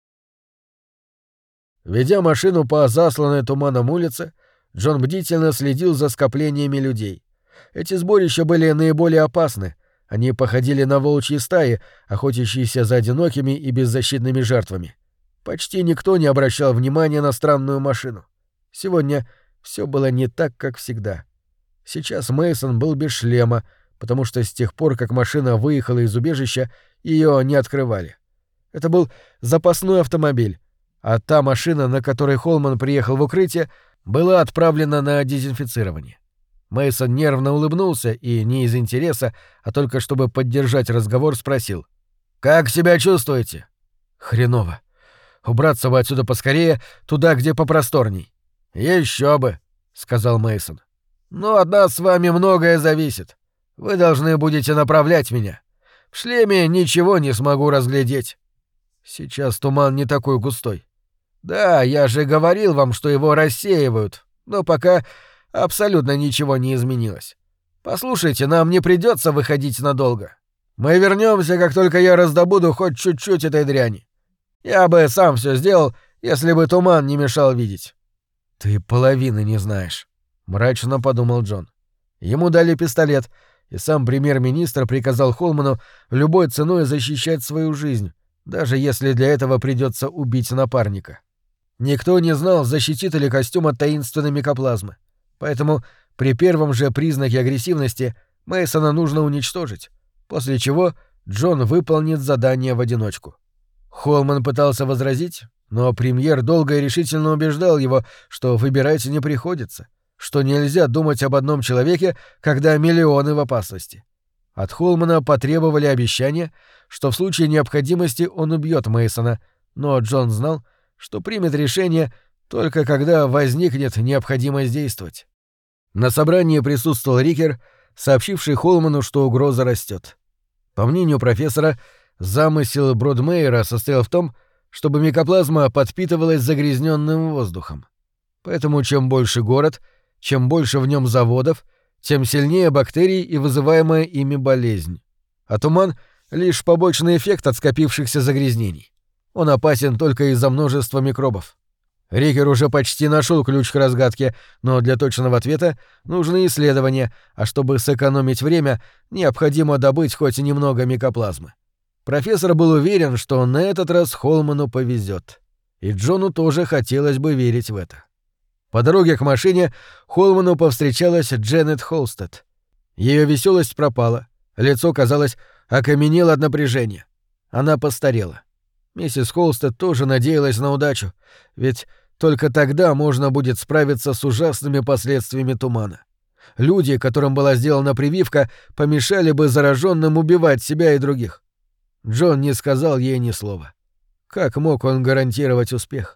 Speaker 1: Ведя машину по засланной туманом улице, Джон бдительно следил за скоплениями людей. Эти сборища были наиболее опасны. Они походили на волчьи стаи, охотящиеся за одинокими и беззащитными жертвами. Почти никто не обращал внимания на странную машину. Сегодня все было не так, как всегда. Сейчас Мейсон был без шлема, потому что с тех пор, как машина выехала из убежища, ее не открывали. Это был запасной автомобиль, а та машина, на которой Холман приехал в укрытие, была отправлена на дезинфицирование. Мейсон нервно улыбнулся и не из интереса, а только чтобы поддержать разговор, спросил: «Как себя чувствуете?» «Хреново. Убраться бы отсюда поскорее, туда, где попросторней». «Еще бы», — сказал Мейсон. «Но от нас с вами многое зависит. Вы должны будете направлять меня. В шлеме ничего не смогу разглядеть. Сейчас туман не такой густой. Да, я же говорил вам, что его рассеивают, но пока абсолютно ничего не изменилось. Послушайте, нам не придется выходить надолго. Мы вернемся, как только я раздобуду хоть чуть-чуть этой дряни. Я бы сам все сделал, если бы туман не мешал видеть». «Ты половины не знаешь», — мрачно подумал Джон. Ему дали пистолет, и сам премьер-министр приказал Холману любой ценой защищать свою жизнь, даже если для этого придется убить напарника. Никто не знал, защитит ли костюм от таинственной микоплазмы, поэтому при первом же признаке агрессивности Мейсона нужно уничтожить, после чего Джон выполнит задание в одиночку. Холман пытался возразить, но премьер долго и решительно убеждал его, что выбирать не приходится, что нельзя думать об одном человеке, когда миллионы в опасности. От Холмана потребовали обещания, что в случае необходимости он убьет Мейсона, но Джон знал, что примет решение только когда возникнет необходимость действовать. На собрании присутствовал Рикер, сообщивший Холману, что угроза растет. По мнению профессора, замысел Бродмейера состоял в том, чтобы микоплазма подпитывалась загрязненным воздухом. Поэтому чем больше город, чем больше в нем заводов, тем сильнее бактерии и вызываемая ими болезнь. А туман — лишь побочный эффект от скопившихся загрязнений. Он опасен только из-за множества микробов. Рикер уже почти нашел ключ к разгадке, но для точного ответа нужны исследования, а чтобы сэкономить время, необходимо добыть хоть немного микоплазмы. Профессор был уверен, что на этот раз Холману повезет. И Джону тоже хотелось бы верить в это. По дороге к машине Холману повстречалась Дженнет Холстед. Ее веселость пропала, лицо, казалось, окаменело от напряжения. Она постарела. Миссис Холстед тоже надеялась на удачу, ведь только тогда можно будет справиться с ужасными последствиями тумана. Люди, которым была сделана прививка, помешали бы зараженным убивать себя и других. Джон не сказал ей ни слова. Как мог он гарантировать успех?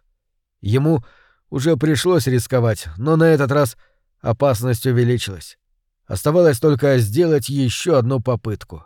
Speaker 1: Ему уже пришлось рисковать, но на этот раз опасность увеличилась. Оставалось только сделать еще одну попытку.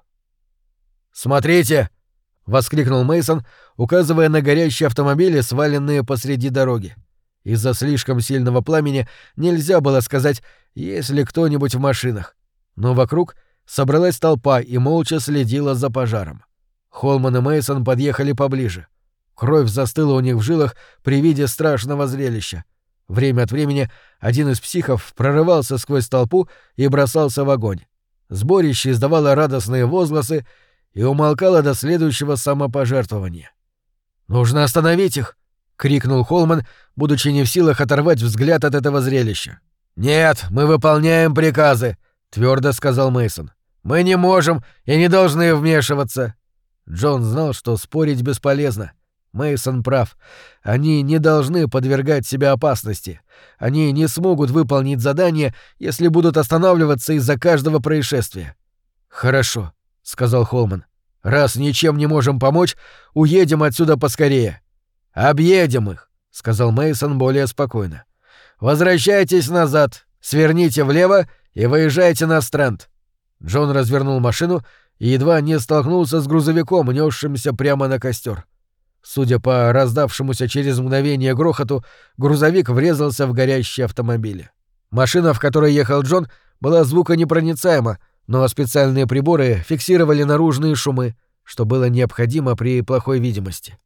Speaker 1: «Смотрите!» — воскликнул Мейсон, указывая на горящие автомобили, сваленные посреди дороги. Из-за слишком сильного пламени нельзя было сказать, есть ли кто-нибудь в машинах. Но вокруг собралась толпа и молча следила за пожаром. Холман и Мейсон подъехали поближе. Кровь застыла у них в жилах при виде страшного зрелища. Время от времени один из психов прорывался сквозь толпу и бросался в огонь. Сборище издавало радостные возгласы и умолкало до следующего самопожертвования. «Нужно остановить их!» — крикнул Холман, будучи не в силах оторвать взгляд от этого зрелища. «Нет, мы выполняем приказы», — твердо сказал Мейсон. «Мы не можем и не должны вмешиваться». Джон знал, что спорить бесполезно. Мейсон прав. Они не должны подвергать себя опасности. Они не смогут выполнить задание, если будут останавливаться из-за каждого происшествия. «Хорошо», — сказал Холман. «Раз ничем не можем помочь, уедем отсюда поскорее». «Объедем их», — сказал Мейсон более спокойно. «Возвращайтесь назад, сверните влево и выезжайте на Стрэнд». Джон развернул машину и едва не столкнулся с грузовиком, нёсшимся прямо на костер. Судя по раздавшемуся через мгновение грохоту, грузовик врезался в горящие автомобили. Машина, в которой ехал Джон, была звуконепроницаема, но специальные приборы фиксировали наружные шумы, что было необходимо при плохой видимости.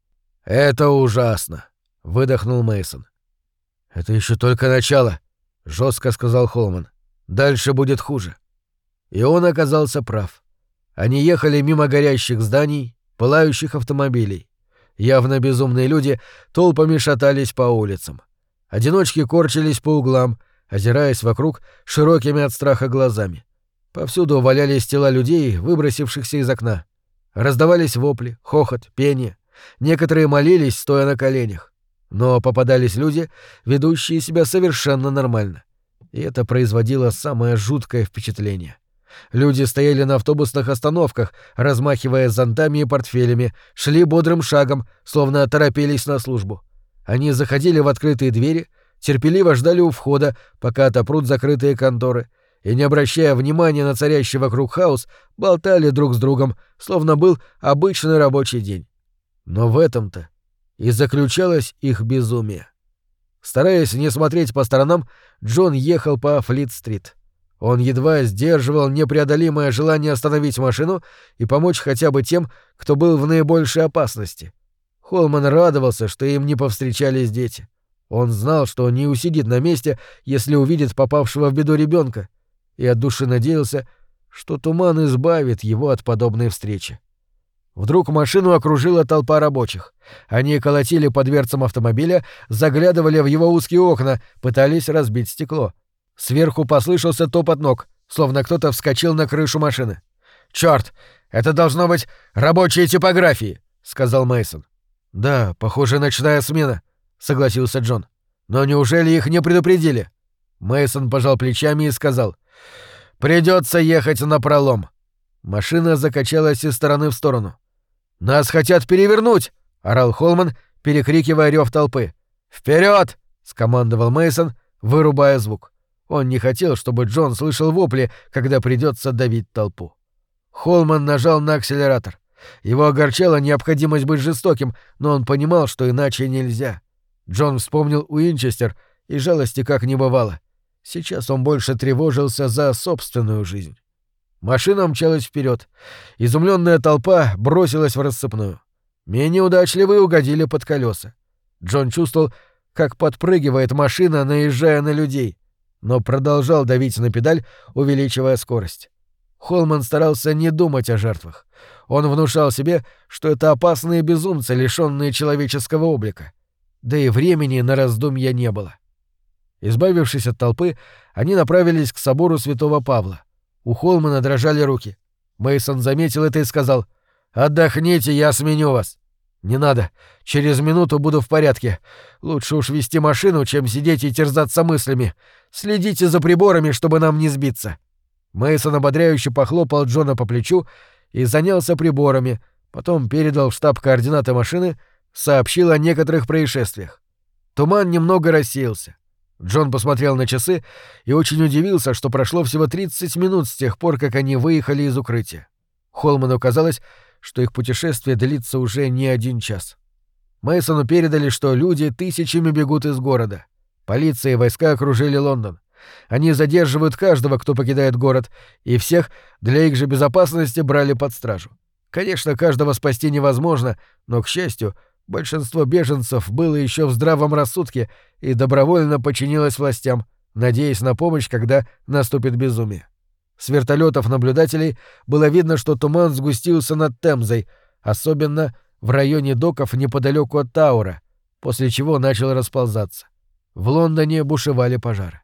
Speaker 1: «Это ужасно», — выдохнул Мейсон. «Это еще только начало», — жестко сказал Холман. «Дальше будет хуже». И он оказался прав. Они ехали мимо горящих зданий, пылающих автомобилей. Явно безумные люди толпами шатались по улицам. Одиночки корчились по углам, озираясь вокруг широкими от страха глазами. Повсюду валялись тела людей, выбросившихся из окна. Раздавались вопли, хохот, пение. Некоторые молились, стоя на коленях. Но попадались люди, ведущие себя совершенно нормально. И это производило самое жуткое впечатление. Люди стояли на автобусных остановках, размахивая зонтами и портфелями, шли бодрым шагом, словно торопились на службу. Они заходили в открытые двери, терпеливо ждали у входа, пока отопрут закрытые конторы, и, не обращая внимания на царящий вокруг хаос, болтали друг с другом, словно был обычный рабочий день. Но в этом-то и заключалось их безумие. Стараясь не смотреть по сторонам, Джон ехал по Флит-стрит. Он едва сдерживал непреодолимое желание остановить машину и помочь хотя бы тем, кто был в наибольшей опасности. Холман радовался, что им не повстречались дети. Он знал, что не усидит на месте, если увидит попавшего в беду ребенка, и от души надеялся, что туман избавит его от подобной встречи. Вдруг машину окружила толпа рабочих. Они колотили по дверцам автомобиля, заглядывали в его узкие окна, пытались разбить стекло. Сверху послышался топот ног, словно кто-то вскочил на крышу машины. «Чёрт! Это должно быть рабочие типографии!» — сказал Мейсон. «Да, похоже, ночная смена», — согласился Джон. «Но неужели их не предупредили?» Мейсон пожал плечами и сказал: «Придётся ехать напролом». Машина закачалась из стороны в сторону. «Нас хотят перевернуть!» — орал Холман, перекрикивая рёв толпы. «Вперёд!» — скомандовал Мейсон, вырубая звук. Он не хотел, чтобы Джон слышал вопли, когда придётся давить толпу. Холман нажал на акселератор. Его огорчала необходимость быть жестоким, но он понимал, что иначе нельзя. Джон вспомнил Уинчестер, и жалости как не бывало. Сейчас он больше тревожился за собственную жизнь. Машина мчалась вперед. Изумленная толпа бросилась в рассыпную. Менее удачливые угодили под колеса. Джон чувствовал, как подпрыгивает машина, наезжая на людей, но продолжал давить на педаль, увеличивая скорость. Холман старался не думать о жертвах. Он внушал себе, что это опасные безумцы, лишённые человеческого облика. Да и времени на раздумья не было. Избавившись от толпы, они направились к собору Святого Павла. У Холмана дрожали руки. Мейсон заметил это и сказал: «Отдохните, я сменю вас». «Не надо. Через минуту буду в порядке. Лучше уж вести машину, чем сидеть и терзаться мыслями. Следите за приборами, чтобы нам не сбиться». Мейсон ободряюще похлопал Джона по плечу и занялся приборами, потом передал в штаб координаты машины, сообщил о некоторых происшествиях. Туман немного рассеялся. Джон посмотрел на часы и очень удивился, что прошло всего тридцать минут с тех пор, как они выехали из укрытия. Холману казалось, что их путешествие длится уже не один час. Мейсону передали, что люди тысячами бегут из города. Полиция и войска окружили Лондон. Они задерживают каждого, кто покидает город, и всех для их же безопасности брали под стражу. Конечно, каждого спасти невозможно, но, к счастью, большинство беженцев было еще в здравом рассудке и добровольно подчинилось властям, надеясь на помощь, когда наступит безумие. С вертолетов наблюдателей было видно, что туман сгустился над Темзой, особенно в районе доков неподалеку от Таура, после чего начал расползаться. В Лондоне бушевали пожары.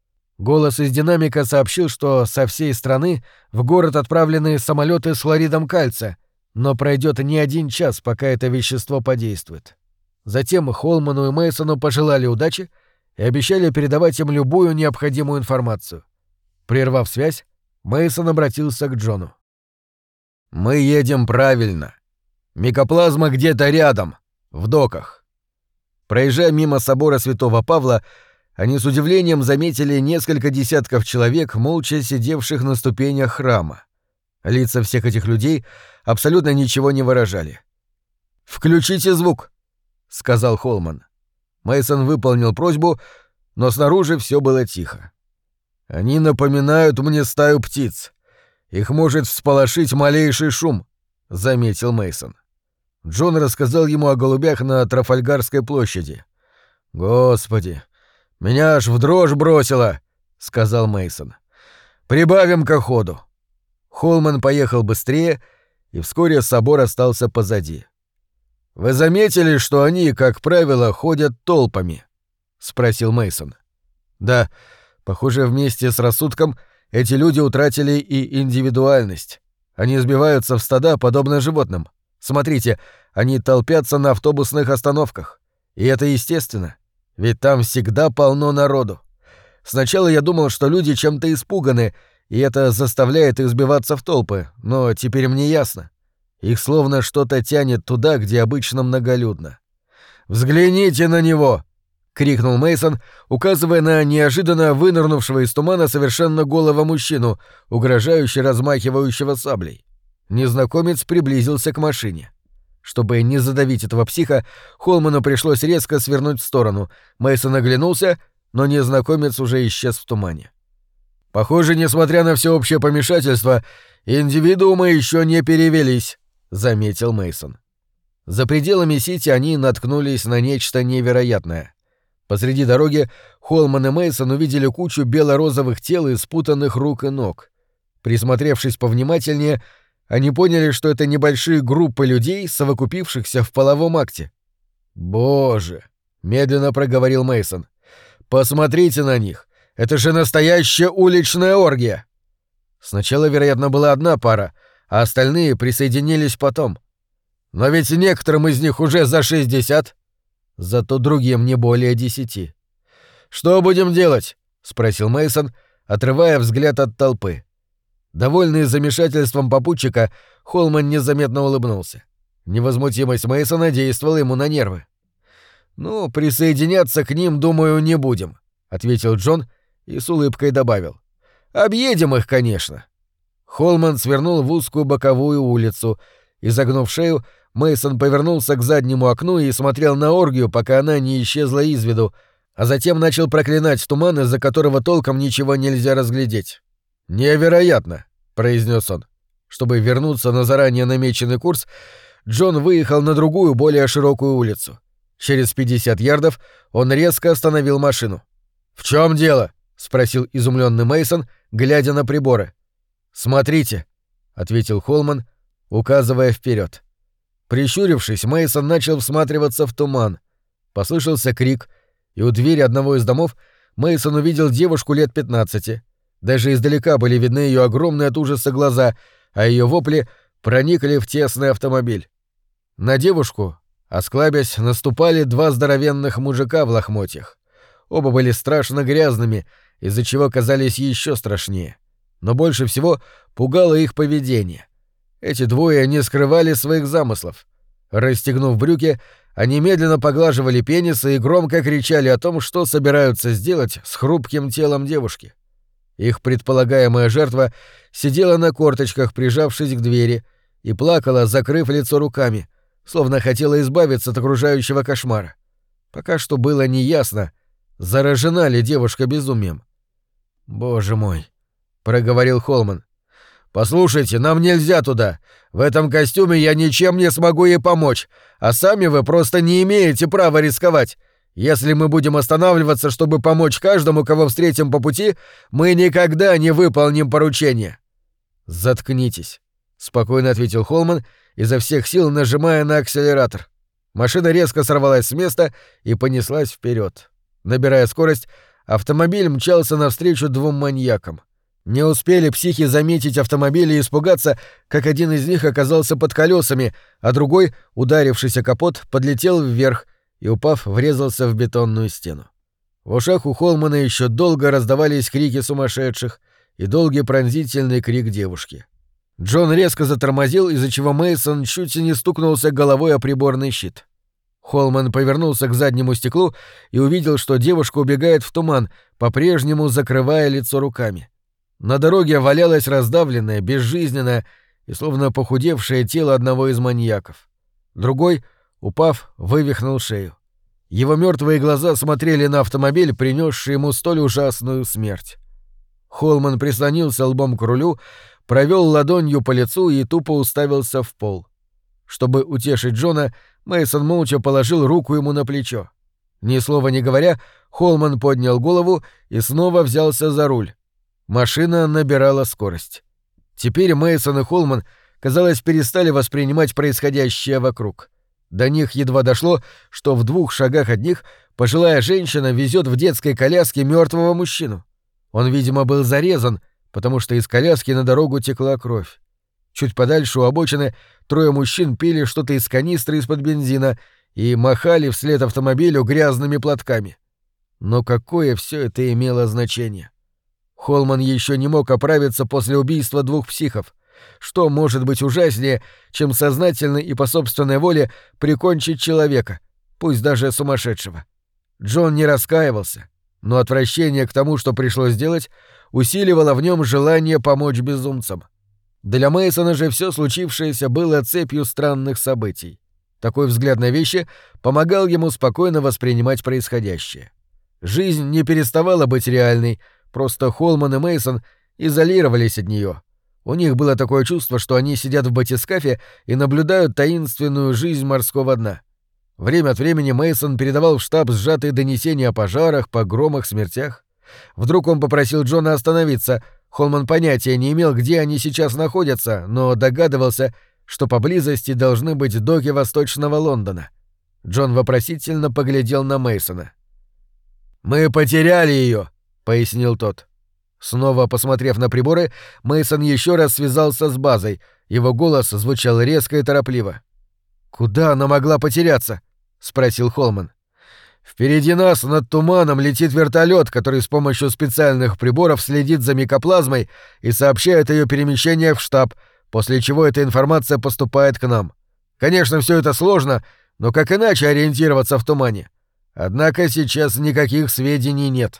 Speaker 1: Голос из динамика сообщил, что со всей страны в город отправлены самолеты с хлоридом кальция, но пройдет не один час, пока это вещество подействует. Затем Холману и Мейсону пожелали удачи и обещали передавать им любую необходимую информацию. Прервав связь, Мейсон обратился к Джону. «Мы едем правильно. Микоплазма где-то рядом, в доках». Проезжая мимо собора Святого Павла, они с удивлением заметили несколько десятков человек, молча сидевших на ступенях храма. Лица всех этих людей абсолютно ничего не выражали. «Включите звук», — сказал Холман. Мейсон выполнил просьбу, но снаружи все было тихо. «Они напоминают мне стаю птиц. Их может всполошить малейший шум», — заметил Мейсон. Джон рассказал ему о голубях на Трафальгарской площади. «Господи, меня аж в дрожь бросило», — сказал Мейсон. «Прибавим-ка ходу». Холман поехал быстрее, и вскоре собор остался позади. «Вы заметили, что они, как правило, ходят толпами?» — спросил Мейсон. «Да, похоже, вместе с рассудком эти люди утратили и индивидуальность. Они сбиваются в стада, подобно животным. Смотрите, они толпятся на автобусных остановках. И это естественно, ведь там всегда полно народу. Сначала я думал, что люди чем-то испуганы, и это заставляет их сбиваться в толпы, но теперь мне ясно. Их словно что-то тянет туда, где обычно многолюдно. «Взгляните на него!» — крикнул Мейсон, указывая на неожиданно вынырнувшего из тумана совершенно голого мужчину, угрожающе размахивающего саблей. Незнакомец приблизился к машине. Чтобы не задавить этого психа, Холману пришлось резко свернуть в сторону. Мейсон оглянулся, но незнакомец уже исчез в тумане. «Похоже, несмотря на всеобщее помешательство, индивидуумы еще не перевелись», — заметил Мейсон. За пределами Сити они наткнулись на нечто невероятное. Посреди дороги Холман и Мейсон увидели кучу бело-розовых тел и спутанных рук и ног. Присмотревшись повнимательнее, они поняли, что это небольшие группы людей, совокупившихся в половом акте. «Боже!» — медленно проговорил Мейсон. «Посмотрите на них! Это же настоящая уличная оргия!» Сначала, вероятно, была одна пара, а остальные присоединились потом. Но ведь некоторым из них уже за шестьдесят, зато другим не более десяти. «Что будем делать?» — спросил Мейсон, отрывая взгляд от толпы. Довольный замешательством попутчика, Холман незаметно улыбнулся. Невозмутимость Мейсона действовала ему на нервы. «Ну, присоединяться к ним, думаю, не будем», — ответил Джон и с улыбкой добавил. «Объедем их, конечно». Холман свернул в узкую боковую улицу. Изогнув шею, Мейсон повернулся к заднему окну и смотрел на оргию, пока она не исчезла из виду, а затем начал проклинать туман, из-за которого толком ничего нельзя разглядеть. «Невероятно», — произнес он. Чтобы вернуться на заранее намеченный курс, Джон выехал на другую, более широкую улицу. Через пятьдесят ярдов он резко остановил машину. «В чем дело?» — спросил изумленный Мейсон, глядя на приборы. «Смотрите», — ответил Холман, указывая вперед. Прищурившись, Мейсон начал всматриваться в туман. Послышался крик, и у двери одного из домов Мейсон увидел девушку лет пятнадцати. Даже издалека были видны ее огромные от ужаса глаза, а ее вопли проникли в тесный автомобиль. На девушку, осклабясь, наступали два здоровенных мужика в лохмотьях. Оба были страшно грязными, из-за чего казались еще страшнее. Но больше всего пугало их поведение. Эти двое не скрывали своих замыслов. Расстегнув брюки, они медленно поглаживали пенисы и громко кричали о том, что собираются сделать с хрупким телом девушки. Их предполагаемая жертва сидела на корточках, прижавшись к двери, и плакала, закрыв лицо руками, словно хотела избавиться от окружающего кошмара. Пока что было неясно, заражена ли девушка безумием. «Боже мой», — проговорил Холман. «Послушайте, нам нельзя туда. В этом костюме я ничем не смогу ей помочь, а сами вы просто не имеете права рисковать. Если мы будем останавливаться, чтобы помочь каждому, кого встретим по пути, мы никогда не выполним поручение». «Заткнитесь», — спокойно ответил Холман, изо всех сил нажимая на акселератор. Машина резко сорвалась с места и понеслась вперед. Набирая скорость, автомобиль мчался навстречу двум маньякам. Не успели психи заметить автомобиль и испугаться, как один из них оказался под колесами, а другой, ударившийся капот, подлетел вверх и, упав, врезался в бетонную стену. В ушах у Холмана еще долго раздавались крики сумасшедших и долгий пронзительный крик девушки. Джон резко затормозил, из-за чего Мейсон чуть не стукнулся головой о приборный щит. Холман повернулся к заднему стеклу и увидел, что девушка убегает в туман, по-прежнему закрывая лицо руками. На дороге валялось раздавленное, безжизненное и словно похудевшее тело одного из маньяков. Другой, упав, вывихнул шею. Его мертвые глаза смотрели на автомобиль, принесший ему столь ужасную смерть. Холман прислонился лбом к рулю, провел ладонью по лицу и тупо уставился в пол. Чтобы утешить Джона, Мейсон молча положил руку ему на плечо. Ни слова не говоря, Холман поднял голову и снова взялся за руль. Машина набирала скорость. Теперь Мейсон и Холман, казалось, перестали воспринимать происходящее вокруг. До них едва дошло, что в двух шагах от них пожилая женщина везет в детской коляске мертвого мужчину. Он, видимо, был зарезан, потому что из коляски на дорогу текла кровь. Чуть подальше у обочины трое мужчин пили что-то из канистры из-под бензина и махали вслед автомобилю грязными платками. Но какое все это имело значение? Холман еще не мог оправиться после убийства двух психов. Что может быть ужаснее, чем сознательно и по собственной воле прикончить человека, пусть даже сумасшедшего? Джон не раскаивался, но отвращение к тому, что пришлось сделать, усиливало в нем желание помочь безумцам. Для Мейсона же все случившееся было цепью странных событий. Такой взгляд на вещи помогал ему спокойно воспринимать происходящее. Жизнь не переставала быть реальной, просто Холман и Мейсон изолировались от нее. У них было такое чувство, что они сидят в батискафе и наблюдают таинственную жизнь морского дна. Время от времени Мейсон передавал в штаб сжатые донесения о пожарах, погромах, смертях. Вдруг он попросил Джона остановиться. Холман понятия не имел, где они сейчас находятся, но догадывался, что поблизости должны быть доки Восточного Лондона. Джон вопросительно поглядел на Мейсона. «Мы потеряли ее», — пояснил тот. Снова посмотрев на приборы, Мейсон еще раз связался с базой. Его голос звучал резко и торопливо. «Куда она могла потеряться?» — спросил Холман. «Впереди нас над туманом летит вертолет, который с помощью специальных приборов следит за микоплазмой и сообщает о ее перемещениях в штаб, после чего эта информация поступает к нам. Конечно, все это сложно, но как иначе ориентироваться в тумане? Однако сейчас никаких сведений нет».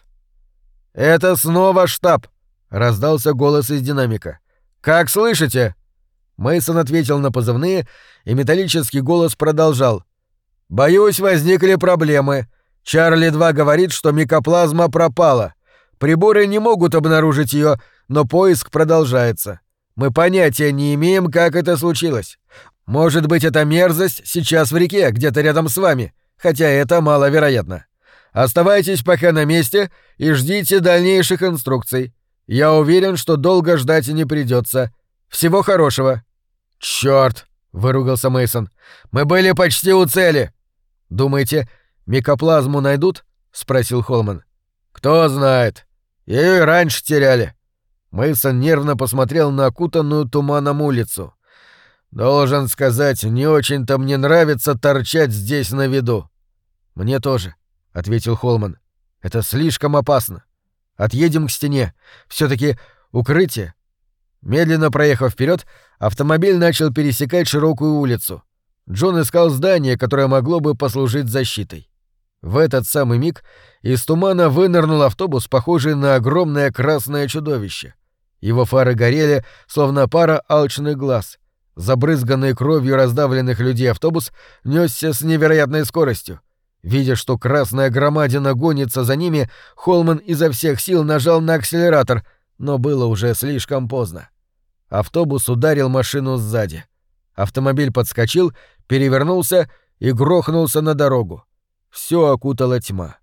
Speaker 1: «Это снова штаб», — раздался голос из динамика. «Как слышите?» Мейсон ответил на позывные, и металлический голос продолжал. «Боюсь, возникли проблемы. Чарли-два говорит, что микоплазма пропала. Приборы не могут обнаружить ее, но поиск продолжается. Мы понятия не имеем, как это случилось. Может быть, эта мерзость сейчас в реке, где-то рядом с вами, хотя это маловероятно. Оставайтесь пока на месте и ждите дальнейших инструкций. Я уверен, что долго ждать не придется. Всего хорошего». «Чёрт!» — выругался Мейсон. «Мы были почти у цели!» «Думаете, микоплазму найдут?» — спросил Холман. «Кто знает. Её и раньше теряли». Мейсон нервно посмотрел на окутанную туманом улицу. «Должен сказать, не очень-то мне нравится торчать здесь на виду». «Мне тоже», — ответил Холман. «Это слишком опасно. Отъедем к стене. Все-таки укрытие». Медленно проехав вперед, автомобиль начал пересекать широкую улицу. Джон искал здание, которое могло бы послужить защитой. В этот самый миг из тумана вынырнул автобус, похожий на огромное красное чудовище. Его фары горели, словно пара алчных глаз. Забрызганный кровью раздавленных людей автобус нёсся с невероятной скоростью. Видя, что красная громадина гонится за ними, Холман изо всех сил нажал на акселератор, но было уже слишком поздно. Автобус ударил машину сзади. Автомобиль подскочил, перевернулся и грохнулся на дорогу. Всё окутала тьма.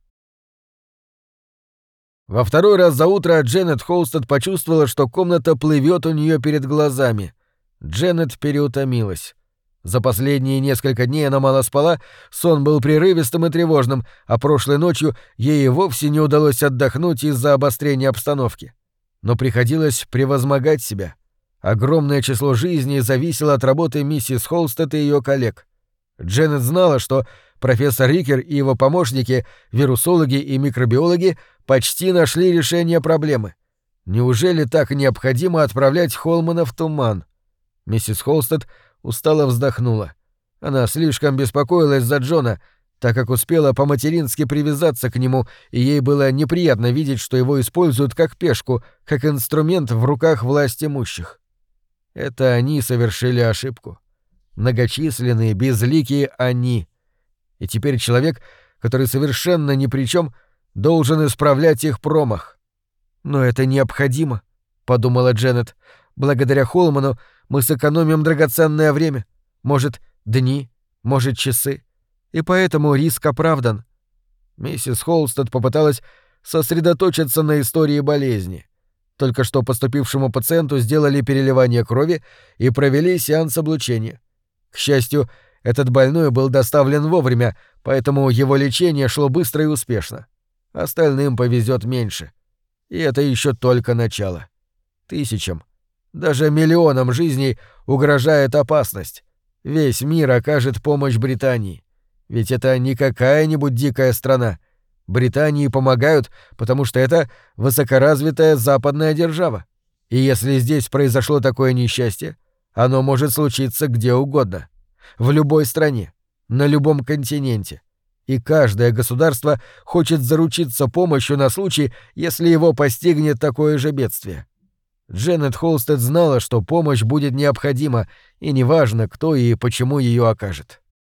Speaker 1: Во второй раз за утро Дженнет Холстед почувствовала, что комната плывет у нее перед глазами. Дженнет переутомилась. За последние несколько дней она мало спала, сон был прерывистым и тревожным, а прошлой ночью ей и вовсе не удалось отдохнуть из-за обострения обстановки. Но приходилось превозмогать себя. Огромное число жизней зависело от работы миссис Холстед и ее коллег. Дженнет знала, что профессор Рикер и его помощники, вирусологи и микробиологи, почти нашли решение проблемы. Неужели так необходимо отправлять Холмана в туман? Миссис Холстед устало вздохнула. Она слишком беспокоилась за Джона, так как успела по-матерински привязаться к нему, и ей было неприятно видеть, что его используют как пешку, как инструмент в руках властимущих. Это они совершили ошибку. Многочисленные, безликие они. И теперь человек, который совершенно ни при чем, должен исправлять их промах. «Но это необходимо», — подумала Дженнет. «Благодаря Холману мы сэкономим драгоценное время. Может, дни, может, часы. И поэтому риск оправдан». Миссис Холстед попыталась сосредоточиться на истории болезни. Только что поступившему пациенту сделали переливание крови и провели сеанс облучения. К счастью, этот больной был доставлен вовремя, поэтому его лечение шло быстро и успешно. Остальным повезет меньше. И это еще только начало. Тысячам, даже миллионам жизней угрожает опасность. Весь мир окажет помощь Британии. Ведь это не какая-нибудь дикая страна. Британии помогают, потому что это высокоразвитая западная держава. И если здесь произошло такое несчастье, оно может случиться где угодно. В любой стране, на любом континенте. И каждое государство хочет заручиться помощью на случай, если его постигнет такое же бедствие. Дженнет Холстед знала, что помощь будет необходима, и неважно, кто и почему ее окажет.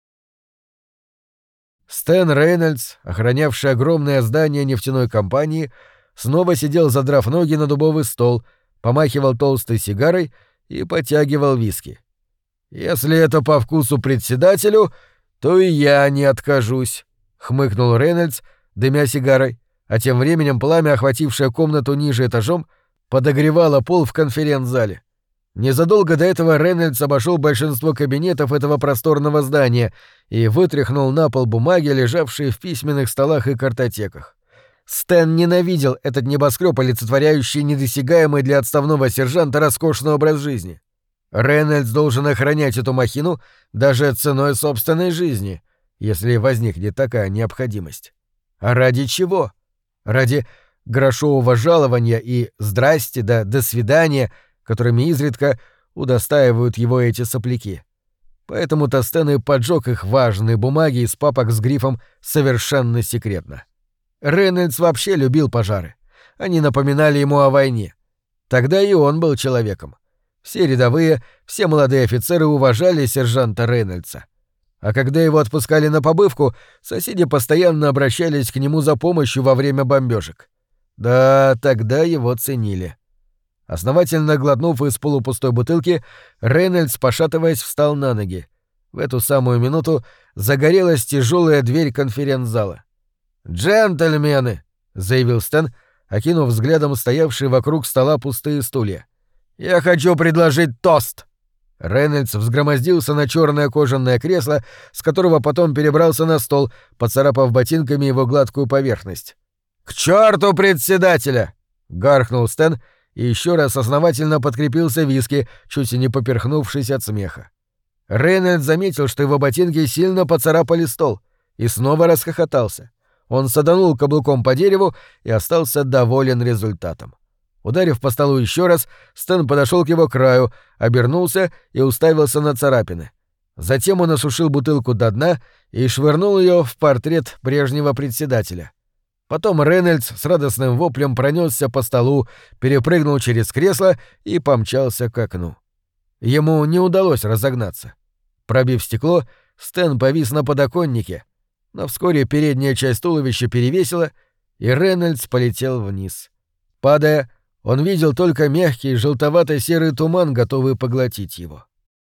Speaker 1: Стэн Рейнольдс, охранявший огромное здание нефтяной компании, снова сидел, задрав ноги на дубовый стол, помахивал толстой сигарой и потягивал виски. «Если это по вкусу председателю, то и я не откажусь», — хмыкнул Рейнольдс, дымя сигарой, а тем временем пламя, охватившее комнату ниже этажом, подогревало пол в конференц-зале. Незадолго до этого Рейнольдс обошел большинство кабинетов этого просторного здания и вытряхнул на пол бумаги, лежавшие в письменных столах и картотеках. Стэн ненавидел этот небоскреб, олицетворяющий недосягаемый для отставного сержанта роскошный образ жизни. Рейнольдс должен охранять эту махину даже ценой собственной жизни, если возникнет такая необходимость. А ради чего? Ради грошового жалования и «здрасте» да «до свидания», которыми изредка удостаивают его эти сопляки. Поэтому-то Стэн и поджег их важные бумаги из папок с грифом «совершенно секретно». Рейнольдс вообще любил пожары. Они напоминали ему о войне. Тогда и он был человеком. Все рядовые, все молодые офицеры уважали сержанта Рейнольдса. А когда его отпускали на побывку, соседи постоянно обращались к нему за помощью во время бомбёжек. Да, тогда его ценили. Основательно глотнув из полупустой бутылки, Рейнольдс, пошатываясь, встал на ноги. В эту самую минуту загорелась тяжелая дверь конференц-зала. «Джентльмены!» — заявил Стэн, окинув взглядом стоявшие вокруг стола пустые стулья. «Я хочу предложить тост!» Рейнольдс взгромоздился на черное кожаное кресло, с которого потом перебрался на стол, поцарапав ботинками его гладкую поверхность. «К черту председателя!» — гаркнул Стэн, и еще раз основательно подкрепился виски, чуть не поперхнувшись от смеха. Рейнольдс заметил, что его ботинки сильно поцарапали стол, и снова расхохотался. Он саданул каблуком по дереву и остался доволен результатом. Ударив по столу еще раз, Стэн подошел к его краю, обернулся и уставился на царапины. Затем он осушил бутылку до дна и швырнул ее в портрет прежнего председателя. Потом Рейнольдс с радостным воплем пронесся по столу, перепрыгнул через кресло и помчался к окну. Ему не удалось разогнаться. Пробив стекло, Стэн повис на подоконнике, но вскоре передняя часть туловища перевесила, и Рейнольдс полетел вниз. Падая, он видел только мягкий желтовато-серый туман, готовый поглотить его.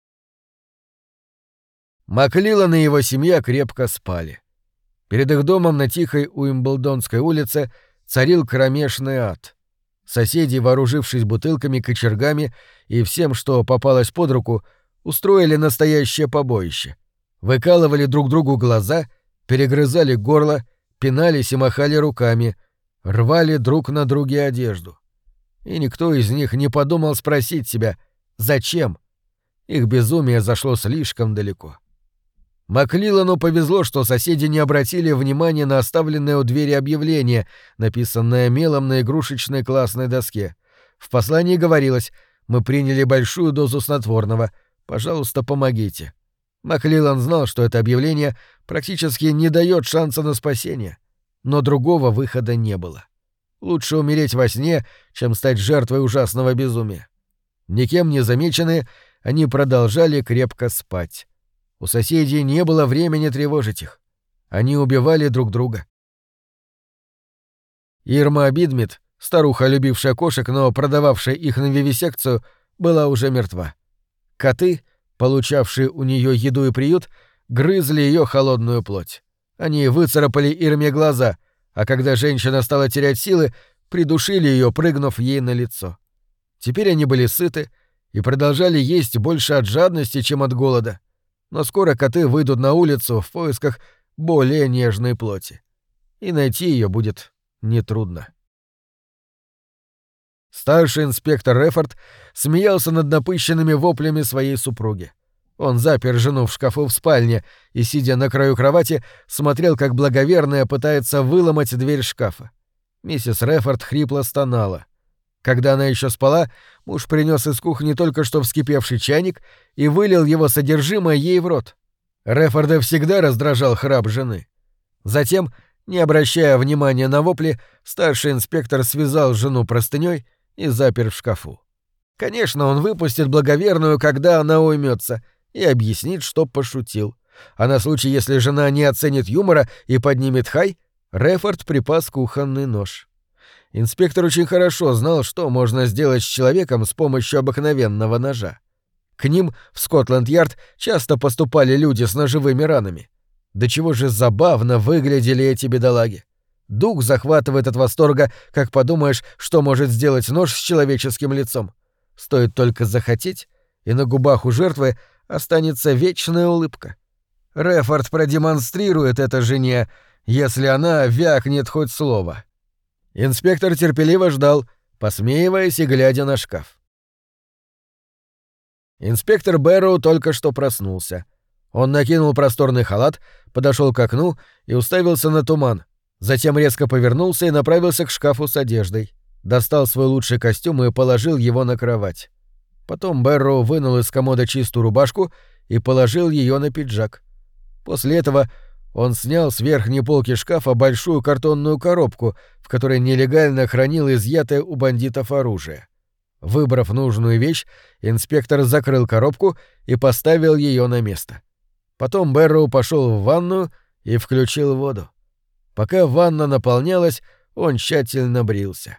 Speaker 1: Маклилан и его семья крепко спали. Перед их домом на тихой Уимблдонской улице царил кромешный ад. Соседи, вооружившись бутылками, кочергами и всем, что попалось под руку, устроили настоящее побоище. Выкалывали друг другу глаза, перегрызали горло, пинались и махали руками, рвали друг на друге одежду. И никто из них не подумал спросить себя, зачем. Их безумие зашло слишком далеко. Маклилану повезло, что соседи не обратили внимания на оставленное у двери объявление, написанное мелом на игрушечной классной доске. В послании говорилось: «Мы приняли большую дозу снотворного. Пожалуйста, помогите». Маклилан знал, что это объявление практически не дает шанса на спасение, но другого выхода не было. Лучше умереть во сне, чем стать жертвой ужасного безумия. Никем не замеченные, они продолжали крепко спать. У соседей не было времени тревожить их. Они убивали друг друга. Ирма Бидмит, старуха, любившая кошек, но продававшая их на вивисекцию, была уже мертва. Коты, получавшие у нее еду и приют, грызли ее холодную плоть. Они выцарапали Ирме глаза, а когда женщина стала терять силы, придушили ее, прыгнув ей на лицо. Теперь они были сыты и продолжали есть больше от жадности, чем от голода. Но скоро коты выйдут на улицу в поисках более нежной плоти. И найти ее будет нетрудно. Старший инспектор Рефорд смеялся над напыщенными воплями своей супруги. Он запер жену в шкафу в спальне и, сидя на краю кровати, смотрел, как благоверная пытается выломать дверь шкафа. Миссис Рефорд хрипло стонала. Когда она еще спала, муж принес из кухни только что вскипевший чайник и вылил его содержимое ей в рот. Рефорда всегда раздражал храп жены. Затем, не обращая внимания на вопли, старший инспектор связал жену простыней и запер в шкафу. Конечно, он выпустит благоверную, когда она уймется, и объяснит, что пошутил. А на случай, если жена не оценит юмора и поднимет хай, Рефорд припас кухонный нож. Инспектор очень хорошо знал, что можно сделать с человеком с помощью обыкновенного ножа. К ним в Скотланд-Ярд часто поступали люди с ножевыми ранами. До чего же забавно выглядели эти бедолаги. Дух захватывает от восторга, как подумаешь, что может сделать нож с человеческим лицом. Стоит только захотеть, и на губах у жертвы останется вечная улыбка. Рефорд продемонстрирует это жене, если она вякнет хоть слово. Инспектор терпеливо ждал, посмеиваясь и глядя на шкаф. Инспектор Бэрроу только что проснулся. Он накинул просторный халат, подошел к окну и уставился на туман. Затем резко повернулся и направился к шкафу с одеждой. Достал свой лучший костюм и положил его на кровать. Потом Бэрроу вынул из комода чистую рубашку и положил ее на пиджак. После этого он снял с верхней полки шкафа большую картонную коробку, в которой нелегально хранил изъятое у бандитов оружие. Выбрав нужную вещь, инспектор закрыл коробку и поставил ее на место. Потом Бэрроу пошел в ванную и включил воду. Пока ванна наполнялась, он тщательно брился.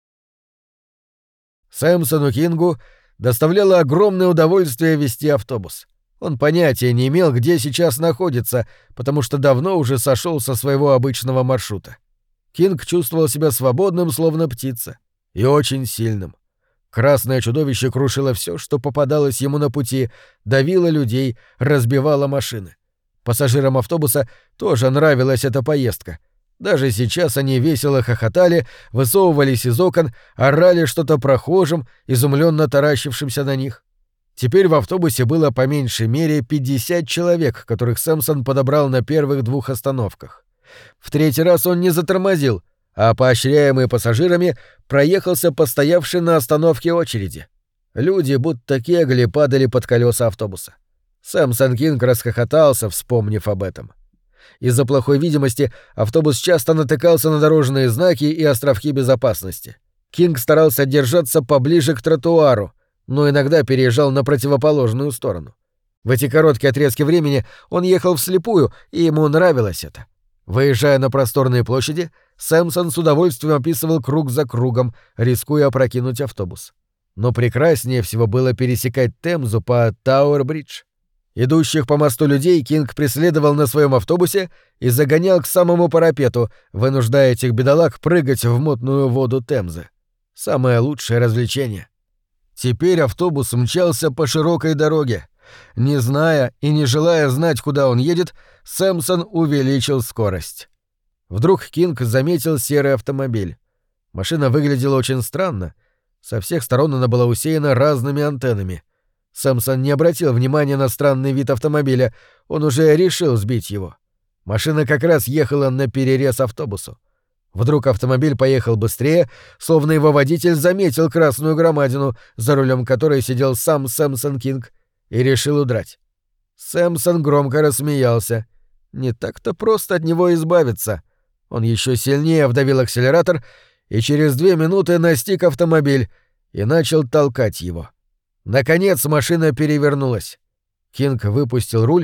Speaker 1: Сэмпсону Кингу доставляло огромное удовольствие вести автобус. Он понятия не имел, где сейчас находится, потому что давно уже сошел со своего обычного маршрута. Кинг чувствовал себя свободным, словно птица, и очень сильным. Красное чудовище крушило все, что попадалось ему на пути, давило людей, разбивало машины. Пассажирам автобуса тоже нравилась эта поездка. Даже сейчас они весело хохотали, высовывались из окон, орали что-то прохожим, изумленно таращившимся на них. Теперь в автобусе было по меньшей мере пятьдесят человек, которых Сэмпсон подобрал на первых двух остановках. В третий раз он не затормозил, а, поощряемый пассажирами, проехался по стоявшей на остановке очереди. Люди, будто кегли, падали под колеса автобуса. Сэмпсон Кинг расхохотался, вспомнив об этом. Из-за плохой видимости автобус часто натыкался на дорожные знаки и островки безопасности. Кинг старался держаться поближе к тротуару, но иногда переезжал на противоположную сторону. В эти короткие отрезки времени он ехал вслепую, и ему нравилось это. Выезжая на просторные площади, Сэмпсон с удовольствием описывал круг за кругом, рискуя опрокинуть автобус. Но прекраснее всего было пересекать Темзу по Тауэр-бридж. Идущих по мосту людей Кинг преследовал на своем автобусе и загонял к самому парапету, вынуждая этих бедолаг прыгать в мутную воду Темзы. Самое лучшее развлечение. Теперь автобус мчался по широкой дороге. Не зная и не желая знать, куда он едет, Сэмпсон увеличил скорость. Вдруг Кинг заметил серый автомобиль. Машина выглядела очень странно. Со всех сторон она была усеяна разными антеннами. Сэмпсон не обратил внимания на странный вид автомобиля, он уже решил сбить его. Машина как раз ехала на перерез автобусу. Вдруг автомобиль поехал быстрее, словно его водитель заметил красную громадину, за рулем которой сидел сам Сэмпсон Кинг, и решил удрать. Сэмпсон громко рассмеялся. Не так-то просто от него избавиться. Он еще сильнее вдавил акселератор и через две минуты настиг автомобиль и начал толкать его. Наконец машина перевернулась. Кинг выпустил руль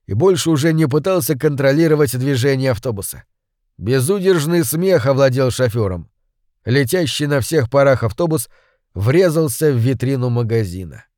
Speaker 1: и больше уже не пытался контролировать движение автобуса. Безудержный смех овладел шофёром. Летящий на всех парах автобус врезался в витрину магазина.